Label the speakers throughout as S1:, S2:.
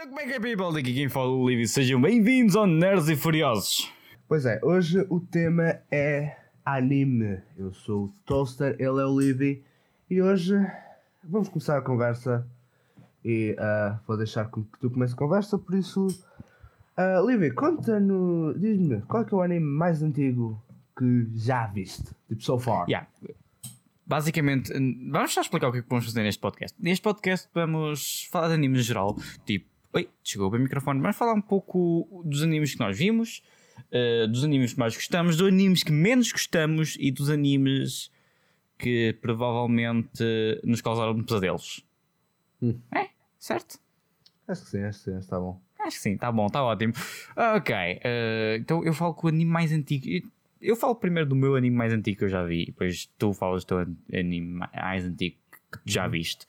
S1: Então como é que é, people? Daqui quem fala o Livy. Sejam bem-vindos ao Nerds e Furiosos.
S2: Pois é, hoje o tema é anime. Eu sou o Toaster, ele é o Livy. E hoje vamos começar a conversa. E vou deixar que tu comeces a conversa, por isso... Livy, conta-nos, diz-me, qual é que é o anime mais antigo que já viste? Tipo, so far.
S1: Yeah. Basicamente, vamos já explicar o que é que vamos fazer neste podcast. Neste podcast vamos falar de animes em geral. Tipo, oi, chegou bem o microfone. Vamos falar um pouco dos animes que nós vimos, dos animes que mais gostamos, dos animes que menos gostamos e dos animes que provavelmente nos causaram pesadelos. É? Certo?
S2: Acho que sim, está bom.
S1: Acho que sim, está bom, está ótimo. Ok, então eu falo com o anime mais antigo. Eu falo primeiro do meu anime mais antigo que eu já vi, depois tu falas do teu anime mais antigo que tu já viste.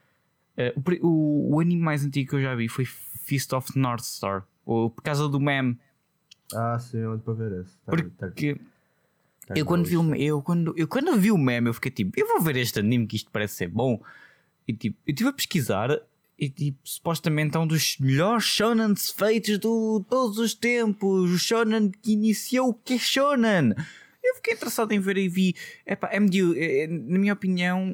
S1: O anime mais antigo que eu já vi foi Fist of the North Star, por causa do meme.
S2: Ah, sim, onde para ver esse.
S1: Porque eu quando vi o meme eu fiquei tipo, eu vou ver este anime que isto parece ser bom. E tipo, eu estive a pesquisar e tipo, supostamente é um dos melhores shonens feitos de todos os tempos. O shonen que iniciou o que é shonen. Eu fiquei interessado em ver e vi. Na minha opinião,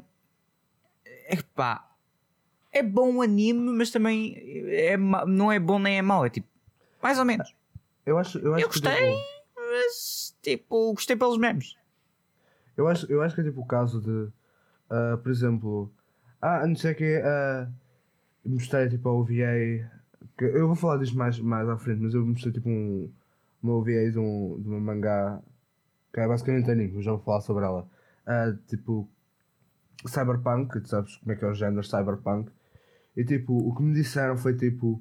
S1: é bom o anime, mas também não é bom nem é mau. É tipo, mais ou menos.
S2: Eu acho
S1: eu gostei, mas tipo, gostei pelos memes.
S2: Eu acho que é tipo o caso de, por exemplo, não sei o que, mostrei tipo a OVA, que eu vou falar disto mais à frente, mas eu mostrei tipo uma OVA de uma mangá, que é basicamente anime, eu já vou falar sobre ela, tipo, Cyberpunk, tu sabes como é que é o género Cyberpunk, e tipo, o que me disseram foi tipo,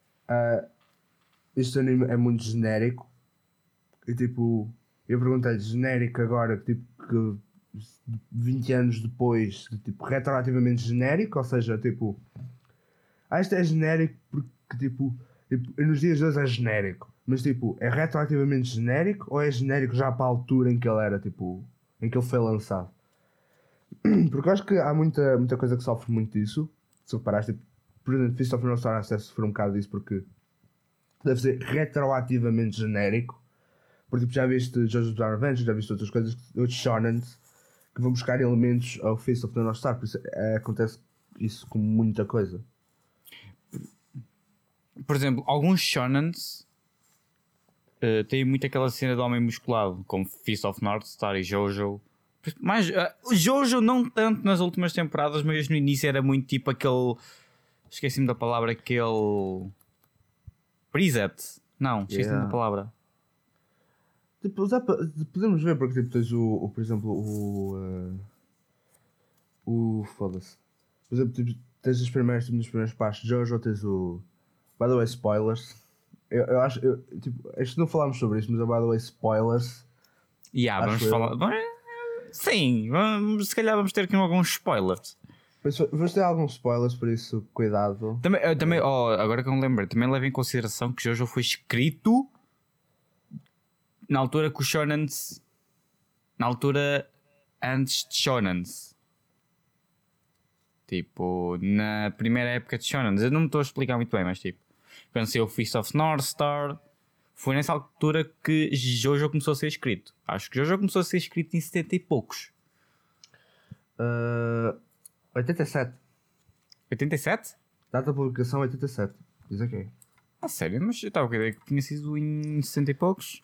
S2: este anime é muito genérico, e tipo, eu perguntei-lhe, genérico agora, tipo, que 20 anos depois, tipo, retroativamente genérico, ou seja, tipo, isto é genérico porque, tipo, nos dias de hoje é genérico, mas, tipo, é retroativamente genérico ou é genérico já para a altura em que ele era, tipo, em que ele foi lançado? Porque eu acho que há muita coisa que sofre muito disso, se reparaste, tipo, por exemplo, Fist of the North Star deve sofrer um bocado disso porque deve ser retroativamente genérico. Por tipo, já viste Jojo's Bizarre Adventure, já viste outras coisas, outros shonens que vão buscar elementos ao Fist of the North Star, por isso acontece isso com muita coisa.
S1: Por exemplo, alguns shonens têm muito aquela cena de homem musculado, como Fist of North Star e Jojo. Mas Jojo não tanto nas últimas temporadas, mas no início era muito tipo aquele... Esqueci-me da palavra, aquele... preset. Não, esqueci-me da palavra.
S2: Tipo, podemos ver porque tipo, tens por exemplo, foda-se. Por exemplo, tipo, tens nos primeiros passos de Jojo, tens o... By the way, spoilers. Eu acho, tipo, acho que não falámos sobre isso, mas by the way, spoilers.
S1: Vamos falar... Sim, se calhar vamos ter aqui alguns spoilers.
S2: Vamos ter alguns spoilers, por isso, cuidado.
S1: Também agora que eu me lembro, também leva em consideração que Jojo foi escrito na altura que os shonens... Na altura antes de shonens. Tipo, na primeira época de shonens. Eu não me estou a explicar muito bem, mas tipo... Pensei o Fist of North Star... Foi nessa altura que Jojo começou a ser escrito. Acho que Jojo começou a ser escrito em 70 e poucos.
S2: 87.
S1: 87?
S2: Data de publicação 87. Diz aqui.
S1: Sério? Mas eu estava a ideia que tinha sido em 60 e poucos.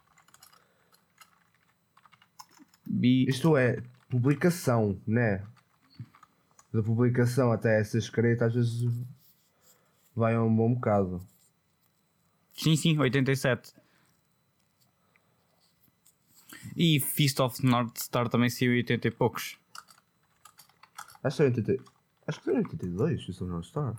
S2: Isto é publicação, né? Da publicação até ser escrita às vezes vai a um bom bocado.
S1: Sim, 87. E Fist of North Star também saiu em 80 e poucos.
S2: Acho que foi em 82, Fist of North Star.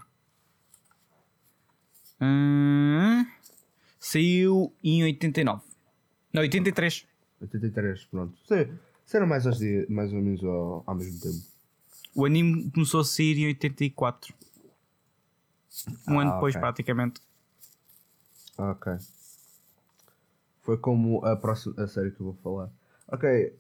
S1: Saiu em 89. Não, 83.
S2: 83, pronto. Serão mais ou menos ao mesmo tempo.
S1: O anime começou a sair em 84. Um ano depois,
S2: okay.
S1: praticamente.
S2: Ok. Foi como a série que eu vou falar. Ok.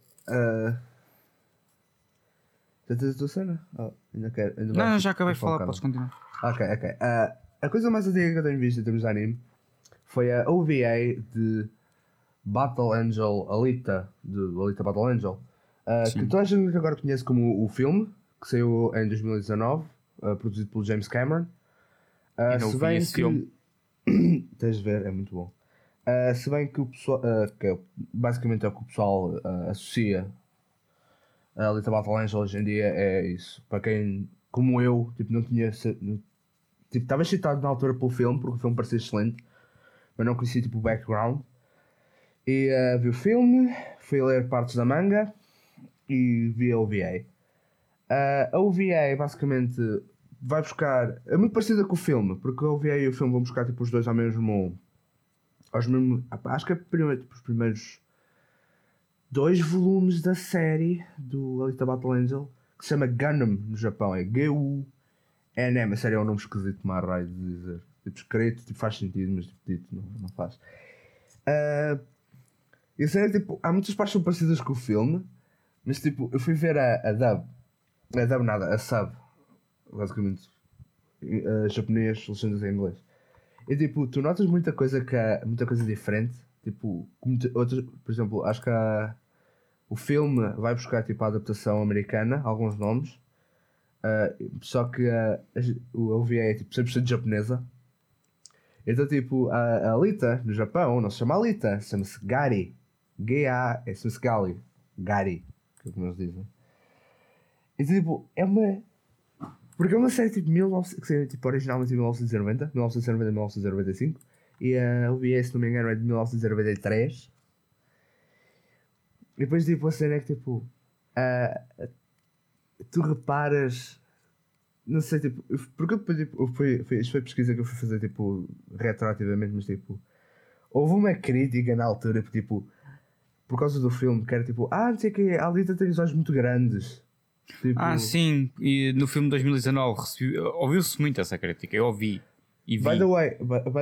S2: Já tens a tua cena? Ainda
S1: não, já acabei de falar, podes continuar.
S2: Ok. a coisa mais antiga que eu tenho visto em termos de anime foi a OVA de Battle Angel Alita, de Alita Battle Angel, que toda a gente agora conhece como o filme, que saiu em 2019, produzido pelo James Cameron.
S1: Eu não vi esse filme.
S2: Tens de ver, é muito bom. Se bem que o pessoal, que basicamente é o que o pessoal associa a Alita Battle Angel hoje em dia, é isso. Para quem, como eu, tipo, não tinha. Tipo, estava excitado na altura pelo filme, porque o filme parecia excelente, mas não conhecia tipo, o background. E vi o filme, fui ler partes da manga e vi a OVA. A OVA basicamente vai buscar. É muito parecida com o filme, porque a OVA e o filme vão buscar tipo, os dois ao mesmo. Acho que é primeiro, tipo, os primeiros 2 volumes da série do Alita Battle Angel, que se chama Gundam no Japão, é G-U-N-M. A série é um nome esquisito, mais raio de dizer. Tipo, escrito, tipo, faz sentido, mas tipo, dito não faz. E a série, tipo, há muitas partes que são parecidas com o filme, mas tipo, eu fui ver a dub. A dub nada, a sub. Basicamente, japonês, legendas em inglês. E tipo, tu notas muita coisa diferente. Tipo, outras, por exemplo, acho que o filme vai buscar tipo a adaptação americana, alguns nomes. Só que a OVA é tipo 100% japonesa. Então tipo, a Alita no Japão não se chama Alita, chama-se Gari. Chama-se Gari, que é como eles dizem. Então tipo, porque é uma série tipo, que saiu tipo, originalmente em 1990, 1995, e a OVA, se não me engano, é de 1993. E depois tipo, a cena é que tipo, tu reparas, não sei, tipo, porque depois tipo, isto foi pesquisa que eu fui fazer tipo, retroativamente, mas tipo, houve uma crítica na altura, tipo, por causa do filme, que era tipo, não sei o que, a Alita tem os olhos muito grandes. Tipo,
S1: Sim, e no filme de 2019 ouviu-se muito essa crítica, eu ouvi e vi.
S2: by the way,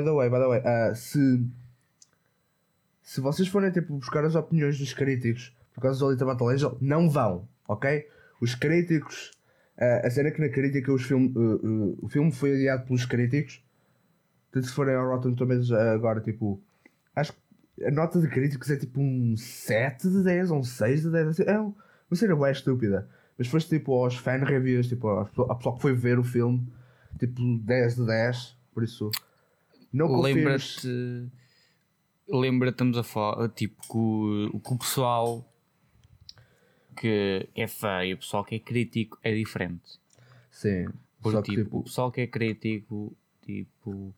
S2: se vocês forem tipo, buscar as opiniões dos críticos por causa do Alita Battle Angel, não vão, ok? Os críticos, a cena é que na crítica o filme foi adiado pelos críticos. Então, se forem ao Rotten Tomatoes agora, tipo, acho que a nota de críticos é tipo um 7 de 10 ou um 6 de 10, assim, é uma cena bem estúpida. Mas foste tipo aos fan reviews, tipo, a pessoa que foi ver o filme, tipo 10 de 10, por isso não confirmes.
S1: Lembra-te, estamos a falar, tipo, que o pessoal que é fã e o pessoal que é crítico é diferente.
S2: Sim,
S1: porque
S2: só que
S1: tipo,
S2: tipo,
S1: o pessoal que é crítico, tipo,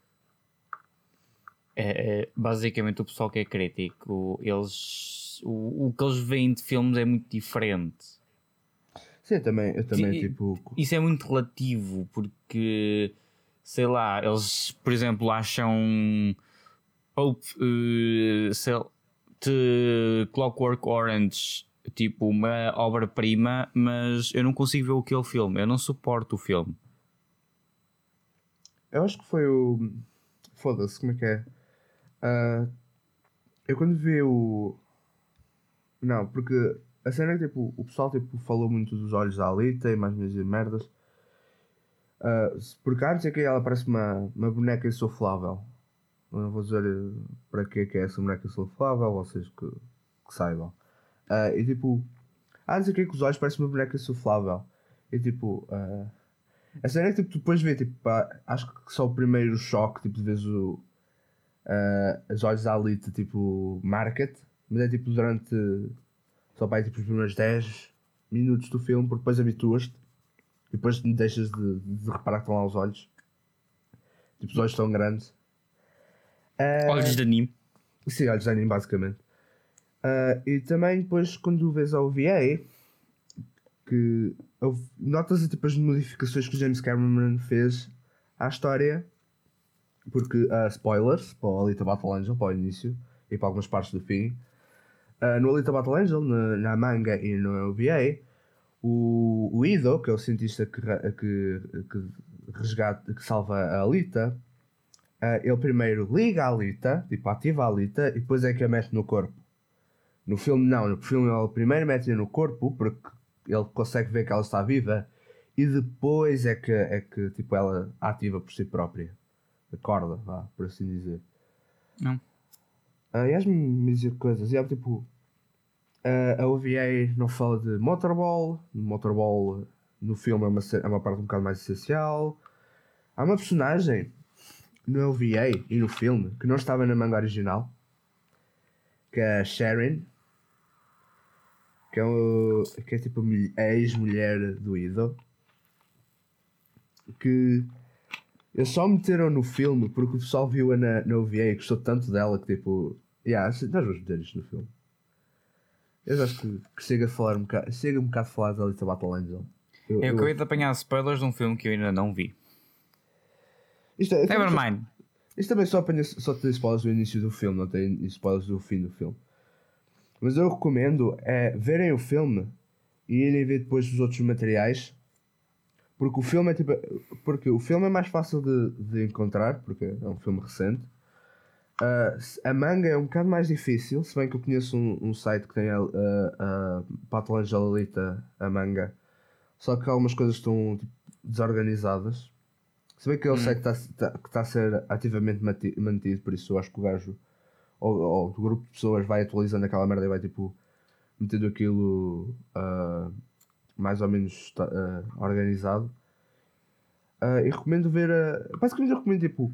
S1: basicamente o pessoal que é crítico, eles, o que eles veem de filmes é muito diferente.
S2: sim, eu também tipo.
S1: Isso é muito relativo, porque sei lá, eles, por exemplo, acham Clockwork Orange tipo uma obra-prima, mas eu não consigo ver aquele filme, eu não suporto o filme.
S2: Eu acho que foi o. Foda-se, como é que é? Eu quando vi o. Não, porque a cena é que tipo, o pessoal tipo, falou muito dos olhos da Alita e mais merdas. Porque antes é que ela parece uma boneca insuflável. Eu não vou dizer para que é essa boneca insuflável, vocês que saibam. E tipo, antes é que os olhos parecem uma boneca insuflável. E tipo, a cena é que tipo, tu depois vê, tipo, acho que só o primeiro choque, tipo, de vez os olhos da Alita, tipo, market, mas é tipo durante só para tipo, os primeiros 10 minutos do filme, porque depois habituas-te e depois deixas de reparar que estão lá os olhos. Tipo, os olhos estão grandes.
S1: Olhos de anime.
S2: Sim, olhos de anime, basicamente. E também depois quando vês a OVA, que notas tipo, as modificações que o James Cameron fez à história, porque spoilers para o Alita Battle Angel, para o início e para algumas partes do fim. No Alita Battle Angel, na manga e no OVA, o Ido, que é o cientista que resgata, que salva a Alita, ele primeiro liga a Alita, tipo ativa a Alita, e depois é que a mete no corpo. No filme não, no filme ele primeiro mete-a no corpo, porque ele consegue ver que ela está viva, e depois é que tipo, ela ativa por si própria. Acorda, vá, por assim dizer.
S1: Não.
S2: Ias-me dizer coisas. Tipo, a OVA não fala de Motorball. Motorball no filme é uma parte um bocado mais essencial. Há uma personagem no OVA e no filme que não estava na manga original, que é a Sharon, que é tipo a ex-mulher do Ido, que eles só meteram no filme porque o pessoal viu-a na OVA e gostou tanto dela que tipo, nós vamos meter isto no filme. Eu acho que chega um bocado a falar da Alita Battle Angel.
S1: Eu acabei de apanhar spoilers de um filme que eu ainda não vi.
S2: Never
S1: Nevermind.
S2: Isto também só tem spoilers do início do filme, não tem spoilers do fim do filme. Mas eu recomendo verem o filme e irem ver depois os outros materiais. Porque o filme é mais fácil de encontrar, porque é um filme recente. A manga é um bocado mais difícil, se bem que eu conheço um site que tem a Battle Angel Alita, a manga. Só que algumas coisas estão tipo, desorganizadas. Se bem que é o site que está a ser ativamente mantido, por isso eu acho que o gajo ou o grupo de pessoas vai atualizando aquela merda e vai tipo metendo aquilo mais ou menos organizado. E recomendo ver basicamente eu recomendo tipo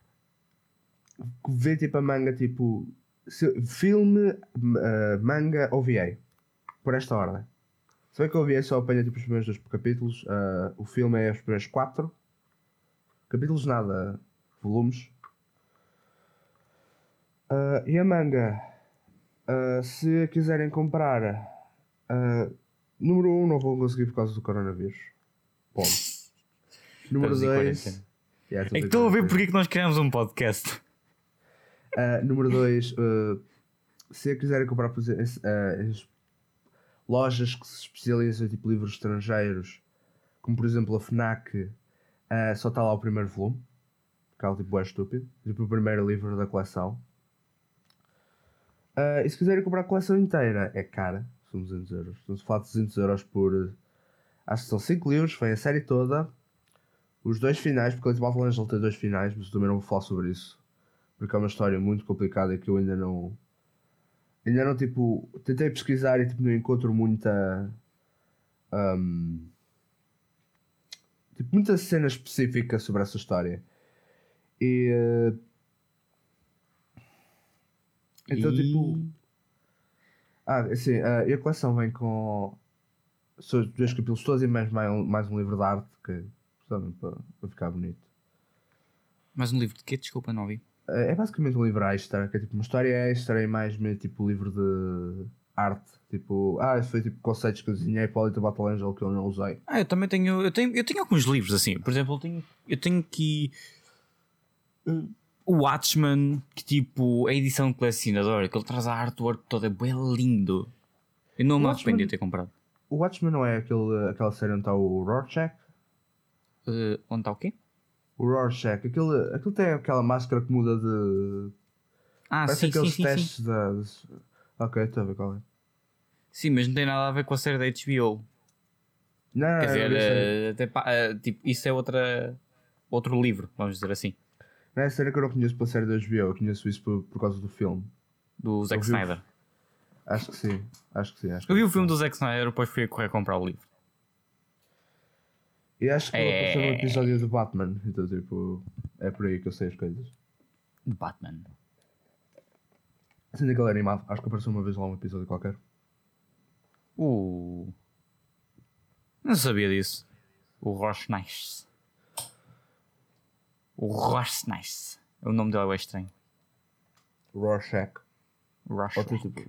S2: ver tipo a manga tipo filme, manga ou VA por esta ordem. Se bem que o VA só apanha tipo os primeiros 2 capítulos, o filme é os primeiros 4 capítulos, nada, volumes. E a manga, se quiserem comprar, número 1 não vou conseguir por causa do coronavírus. Ponto. Número 2.
S1: É que estou a ver porque é que nós criamos um podcast.
S2: Número 2, se quiserem comprar lojas que se especializam em tipo livros estrangeiros, como por exemplo a FNAC, só está lá o primeiro volume, que é tipo estúpido, tipo o primeiro livro da coleção. E se quiserem comprar a coleção inteira, é cara, são 200 euros. Estamos a falar de 200 euros por. Acho que são 5 livros, vem a série toda. Os 2 finais, porque o Battle Angel tem 2 finais, mas eu também não vou falar sobre isso. Porque é uma história muito complicada e que eu ainda não. Ainda não, tipo. Tentei pesquisar e tipo, não encontro muita. Tipo, muita cena específica sobre essa história. Então, tipo. Assim, e a coleção vem com. São os 2 capítulos todos e mais um livro de arte que. Para ficar bonito.
S1: Mais um livro de quê? Desculpa, não ouvi.
S2: É basicamente um livro extra, que é tipo uma história extra e mais meio tipo livro de arte. Tipo, esse foi tipo conceitos que eu desenhei para o Alita Battle Angel que eu não usei.
S1: Eu também tenho. Eu tenho alguns livros assim. Por exemplo, eu tenho aqui. O Watchmen, que tipo, a edição colecionadora, que ele traz a artwork toda, é bem lindo. Eu não me arrependi de ter comprado.
S2: O Watchmen não é aquela série onde está o Rorschach?
S1: Onde está o quê?
S2: O Rorschach, aquilo tem aquela máscara que muda de. Parece
S1: sim,
S2: aqueles
S1: sim,
S2: testes
S1: sim.
S2: Ok, estou a ver qual é.
S1: Sim, mas não tem nada a ver com a série da HBO.
S2: Não,
S1: Quer dizer, tipo, isso é outro livro, vamos dizer assim.
S2: Não é a série que eu não conheço pela série da HBO, eu conheço isso por causa do filme.
S1: Do Zack Snyder.
S2: Acho que sim.
S1: Eu vi o filme do Zack Snyder, depois fui a correr comprar o livro.
S2: E acho que apareceu no episódio do Batman, então tipo, é por aí que eu sei as coisas.
S1: Do Batman?
S2: Sendo que ele é animado, acho que apareceu uma vez lá um episódio qualquer.
S1: Não sabia disso. O Rorschach. O Rorschach. O nome dele é estranho.
S2: Rorschach.
S1: Rorschach.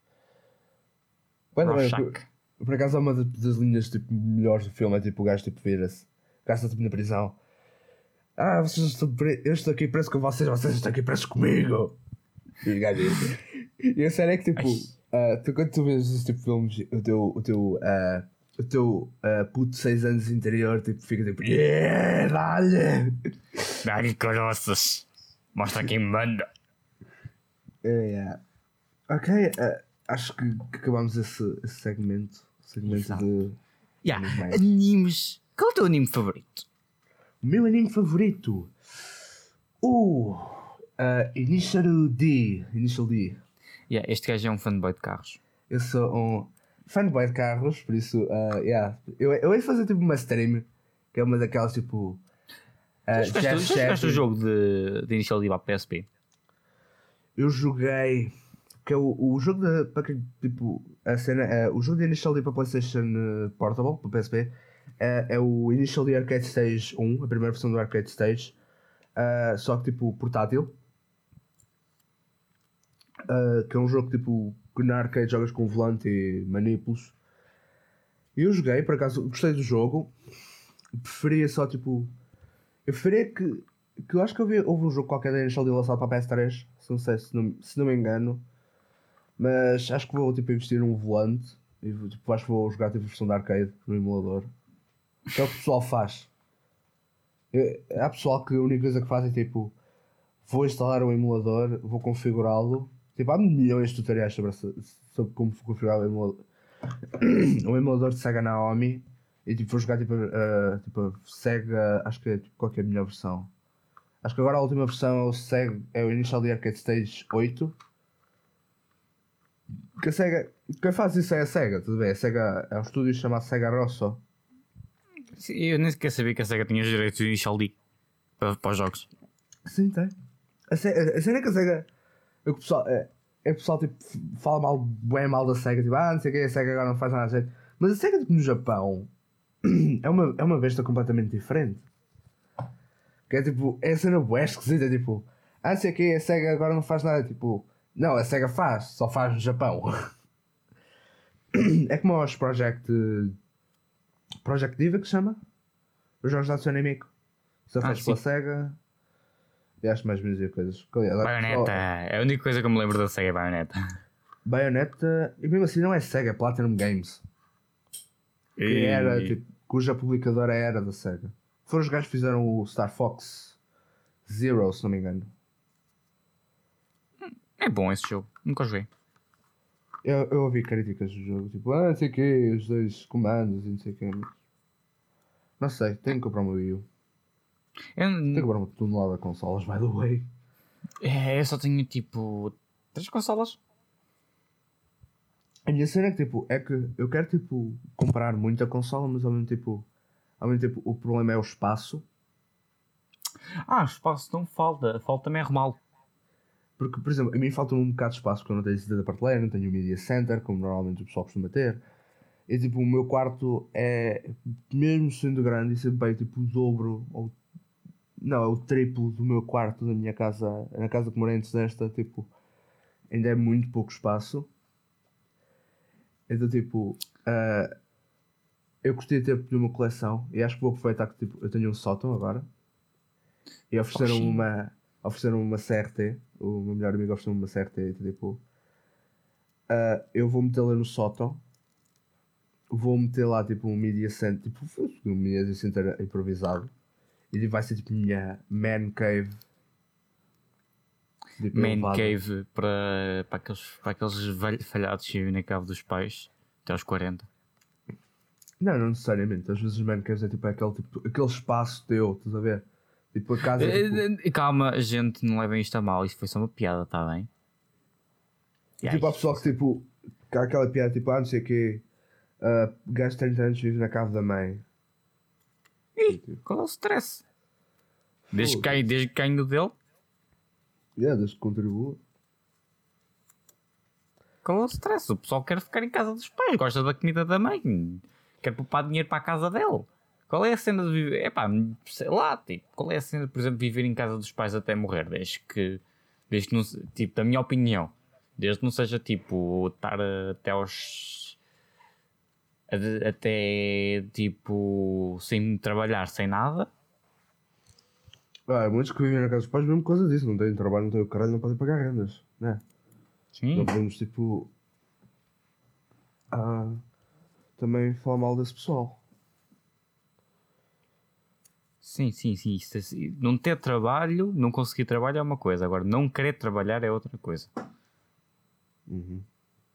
S2: Por acaso é uma das linhas tipo, melhores do filme, é tipo o gajo tipo vira-se. O gajo está tipo na prisão. Vocês estão eu estou aqui preso com vocês estão aqui presos comigo. E o gajo e a série é que tipo, quando tu vês esse tipo de filmes, o teu puto de 6 anos interior tipo, fica tipo, dá-lhe!
S1: Dá-lhe caroças! Mostra quem manda!
S2: Ok, acho que acabamos esse segmento. Segmento de
S1: animes Qual é o teu anime favorito?
S2: O meu anime favorito? Initial D. Initial D.
S1: Yeah, este gajo é um fanboy de carros.
S2: Eu sou um fanboy de carros, por isso, yeah. Eu ia fazer tipo uma stream, que é uma daquelas tipo.
S1: Já jogaste o jogo de Initial D para a PSP?
S2: Eu joguei. Que é o jogo da. Para que, tipo, a cena. O jogo de Initial D para PlayStation Portable, para PSP, é o Initial D Arcade Stage 1, a primeira versão do Arcade Stage, só que tipo portátil. Que é um jogo tipo que na arcade jogas com volante e manipulos. E eu joguei, por acaso gostei do jogo. Preferia só tipo. Eu preferia que eu acho que houve um jogo qualquer da Initial D lançado para a PS3, se não me engano. Mas acho que vou tipo investir num volante e tipo, acho que vou jogar tipo a versão da arcade no emulador. Que é o que o pessoal faz. Há pessoal que a única coisa que faz é tipo, vou instalar um emulador, vou configurá-lo. Tipo, há milhões de tutoriais sobre como configurar um emulador de Sega Naomi. E tipo, vou jogar tipo a Sega, acho que é tipo, qual que é a melhor versão. Acho que agora a última versão é o Initial D Arcade Stage 8. Que a Sega, quem faz isso é a Sega, tudo bem? A Sega é um estúdio chamado Sega Rosso.
S1: Eu nem sequer sabia que a SEGA tinha os direitos de Initial D para os jogos.
S2: Sim, tem. A cena é que a Sega. O pessoal, o pessoal tipo, fala bem mal da Sega, tipo, não sei o que, a Sega agora não faz nada de jeito. Mas a Sega tipo, no Japão é uma besta completamente diferente. Que é tipo, é a cena bué esquisita, tipo, não sei o que, a Sega agora não faz nada, tipo, não, a Sega faz, só faz no Japão. É como os Project Diva que se chama? Os jogos da Sony Mico. Só faz pela Sega. E acho mais menos coisas.
S1: Bayonetta, é a única coisa que eu me lembro da Sega, Bayonetta.
S2: Bayonetta, e mesmo assim não é Sega, é Platinum Games. Que era, tipo, cuja publicadora era da Sega. Foram os gajos que fizeram o Star Fox Zero, se não me engano.
S1: É bom esse jogo, nunca joguei.
S2: Eu ouvi críticas do jogo, tipo, não sei o que, os dois comandos e não sei o que. Não sei, tenho que comprar uma Wii U. Tenho que comprar uma tonelada de consolas, by the way.
S1: Eu só tenho tipo 3 consolas.
S2: A minha cena é que tipo, é que eu quero tipo comprar muita consola, mas ao mesmo tempo o problema é o espaço.
S1: Espaço não falta também arrumá-lo.
S2: Porque, por exemplo, a mim falta um bocado de espaço porque eu não tenho sítio da prateleira, não tenho um media center, como normalmente o pessoal costuma ter. E tipo, o meu quarto é, mesmo sendo grande, e sempre bem tipo o dobro, ou não, é o triplo do meu quarto da minha casa, na casa que morei antes desta, tipo, ainda é muito pouco espaço. Então tipo, eu gostaria de ter uma coleção e acho que vou aproveitar que tipo, eu tenho um sótão agora e ofereceram uma CRT, o meu melhor amigo ofereceu-me uma CRT e tipo, eu vou metê-la no sótão, vou meter lá tipo um media center, tipo um media center improvisado e vai ser tipo minha man cave. Tipo,
S1: Man cave para aqueles falhados que vivem na cave dos pais até aos 40.
S2: Não necessariamente. Às vezes os man caves é tipo aquele espaço teu, estás a ver? Tipo a casa. Tipo...
S1: Calma, a gente não leva isto a mal. Isto foi só uma piada, está bem?
S2: Tipo, há pessoal que tipo. Que há aquela piada tipo, não sei o quê. Gajo de 30 anos vive na casa da mãe.
S1: Tipo, qual é o stress? Desde que ganho dele?
S2: Desde que contribua.
S1: Qual é o stress? O pessoal quer ficar em casa dos pais, gosta da comida da mãe, quer poupar dinheiro para a casa dele. Qual é a cena de viver? Sei lá, tipo, qual é a cena de, por exemplo, viver em casa dos pais até morrer? Desde que não, tipo, da minha opinião, desde que não seja tipo estar até aos. Até tipo sem trabalhar, sem nada.
S2: Há muitos que vivem na casa dos pais mesmo por causa disso. Não têm trabalho, não têm o caralho, não podem pagar rendas, né?
S1: Sim.
S2: Não podemos tipo. Também falar mal desse pessoal.
S1: Sim. Não ter trabalho, não conseguir trabalho é uma coisa. Agora, não querer trabalhar é outra coisa.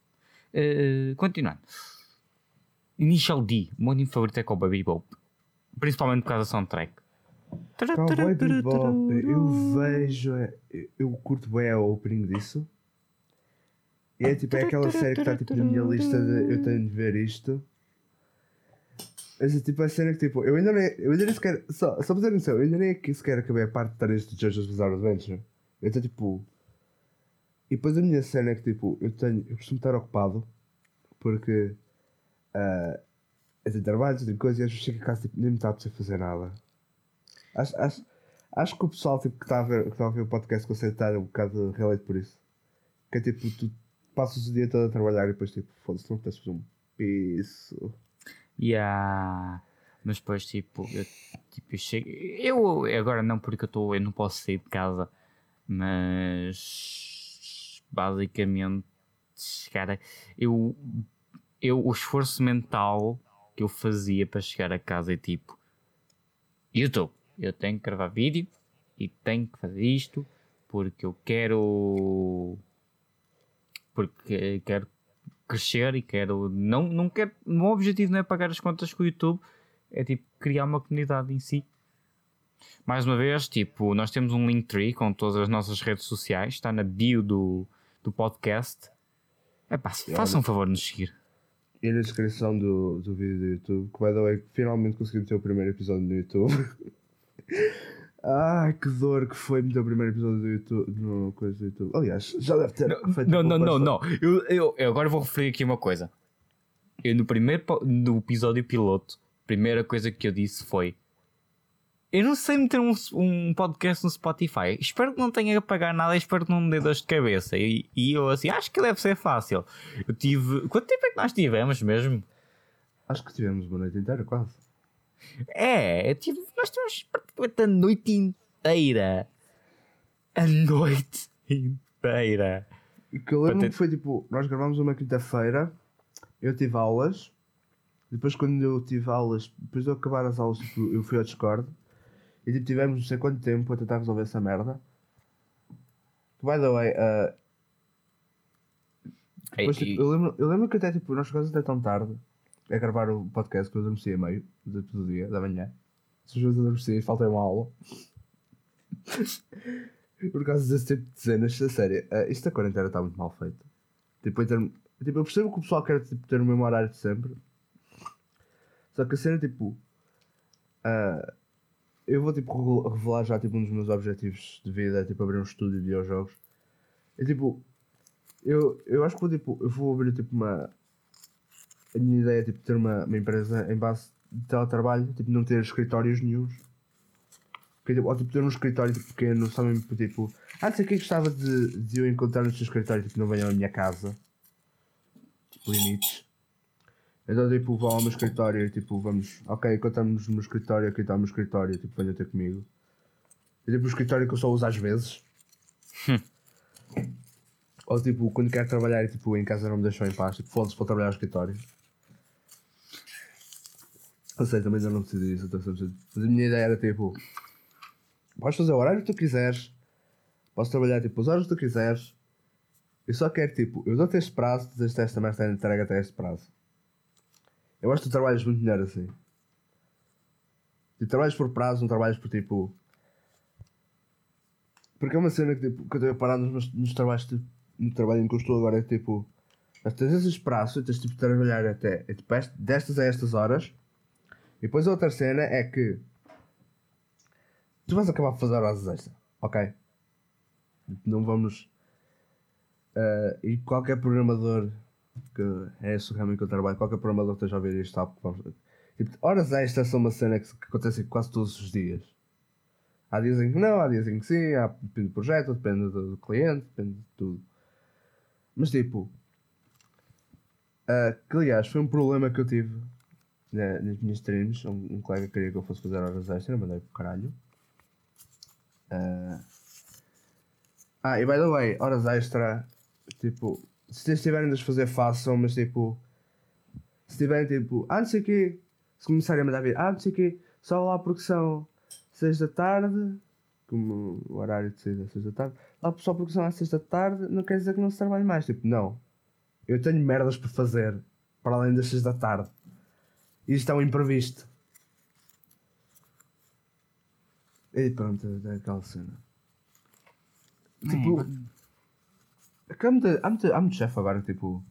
S1: Continuando. Initial D. O meu anime favorito é com o Baby Bope. Principalmente por causa da soundtrack.
S2: Cowboy Bebop, eu vejo, eu curto bem a opening disso. E é tipo, é aquela série que está tipo na minha lista de eu tenho de ver isto. Mas é tipo a cena que tipo, eu ainda nem sequer, só para ter noção, eu ainda nem aqui sequer acabei a parte de 3 de JoJo's Bizarre Adventure. Eu estou tipo. E depois a minha cena é que tipo, eu costumo estar ocupado porque eu tenho trabalho, tenho coisas e às vezes chego a casa tipo, nem me está a precisar fazer nada. Acho que o pessoal tipo, que está a ver o podcast consegue estar um bocado relate por isso. Que é tipo, tu passas o dia todo a trabalhar e depois tipo, foda-se, não apetece fazer um piso.
S1: Mas depois tipo, eu chego. Eu agora não, porque eu não posso sair de casa. Mas basicamente chegar a, eu o esforço mental que eu fazia para chegar a casa é tipo YouTube, eu tenho que gravar vídeo e tenho que fazer isto porque eu quero crescer e quero não quero, o meu objetivo não é pagar as contas com o YouTube, é tipo criar uma comunidade em si. Mais uma vez, tipo, nós temos um Linktree com todas as nossas redes sociais, está na bio do podcast. Façam um favor de nos seguir.
S2: E na descrição do vídeo do YouTube, que by the way, finalmente consegui meter o primeiro episódio no YouTube. Ai, que dor que foi meter o primeiro episódio do YouTube, no coisa do YouTube. Aliás, já deve ter feito.
S1: Não. Eu agora vou referir aqui uma coisa. Eu no episódio piloto, a primeira coisa que eu disse foi: eu não sei meter um podcast no Spotify. Espero que não tenha que pagar nada. Espero que não me dê dor de cabeça. E eu assim, acho que deve ser fácil. Eu tive... Quanto tempo é que nós tivemos mesmo?
S2: Acho que tivemos uma noite inteira, quase.
S1: Nós tivemos praticamente a noite inteira. A noite inteira.
S2: E que eu lembro que foi tipo, nós gravámos uma quinta-feira, eu tive aulas. Depois quando eu tive aulas, depois de eu acabar as aulas, tipo, eu fui ao Discord. E tipo, tivemos não sei quanto tempo a tentar resolver essa merda. By the way, depois, tipo, eu lembro que até tipo, nós chegamos até tão tarde a gravar o podcast que eu adormeci a meio do dia, da manhã. Se os meus adormeci, faltei uma aula. Por causa desse tipo de cenas, a sério, isto da quarentena está muito mal feito. Tipo, eu percebo que o pessoal quer tipo, ter o mesmo horário de sempre. Só que a cena, tipo, eu vou tipo revelar já tipo um dos meus objetivos de vida, é tipo abrir um estúdio de videojogos. É tipo, eu acho que eu vou abrir tipo a minha ideia é tipo ter uma empresa em base de teletrabalho, tipo não ter escritórios nenhuns. Ou tipo ter um escritório tipo, pequeno, só mesmo tipo, não sei o que gostava de eu encontrar no seu escritório, tipo não venham à minha casa. Tipo limites. Então tipo vão ao meu escritório e tipo vamos, ok, encontramos no meu escritório, aqui está o meu escritório, tipo venha ter comigo. É tipo o escritório que eu só uso às vezes. Ou tipo, quando quero trabalhar tipo, em casa não me deixam em paz, tipo, foda-se para trabalhar no escritório. Eu sei, também ainda não decidi isso, mas a minha ideia era tipo, podes fazer o horário que tu quiseres, podes trabalhar tipo as horas que tu quiseres. Eu só quero tipo, eu dou-te este prazo, dizes esta merda entrega até este prazo. Eu acho que tu trabalhas muito melhor assim. Tipo, trabalhas por prazo, não trabalhas por tipo. Porque é uma cena que, tipo, que eu tenho a parar nos trabalhos, tipo, no trabalho em que eu estou agora, é tipo, tens esses prazos, tens tipo de trabalhar até tipo, destas a estas horas. E depois a outra cena é que tu vais acabar por fazer horas extra, ok? Não vamos. E qualquer programador que é esse realmente que eu trabalho, qualquer programador que esteja a ver isto sabe que vamos. Tipo, horas extras são uma cena que acontece quase todos os dias. Há dias em que não, há dias em que sim, depende do projeto, depende do cliente, depende de tudo. Mas tipo, que aliás foi um problema que eu tive nas minhas streams. Um colega queria que eu fosse fazer horas extras, eu mandei pro caralho. E by the way, horas extra, tipo, se vocês tiverem de as fazer, façam, mas tipo, se tiverem tipo, não sei o quê, se começarem a mandar vir, não sei o quê, só lá porque são 6 da tarde, como o horário de 6 às 6 da tarde, lá só porque são às 6 da tarde, não quer dizer que não se trabalhe mais. Tipo, não. Eu tenho merdas para fazer, para além das 6 da tarde. E isto é um imprevisto. E pronto, é aquela cena. Tipo, há muito chefe agora, tipo,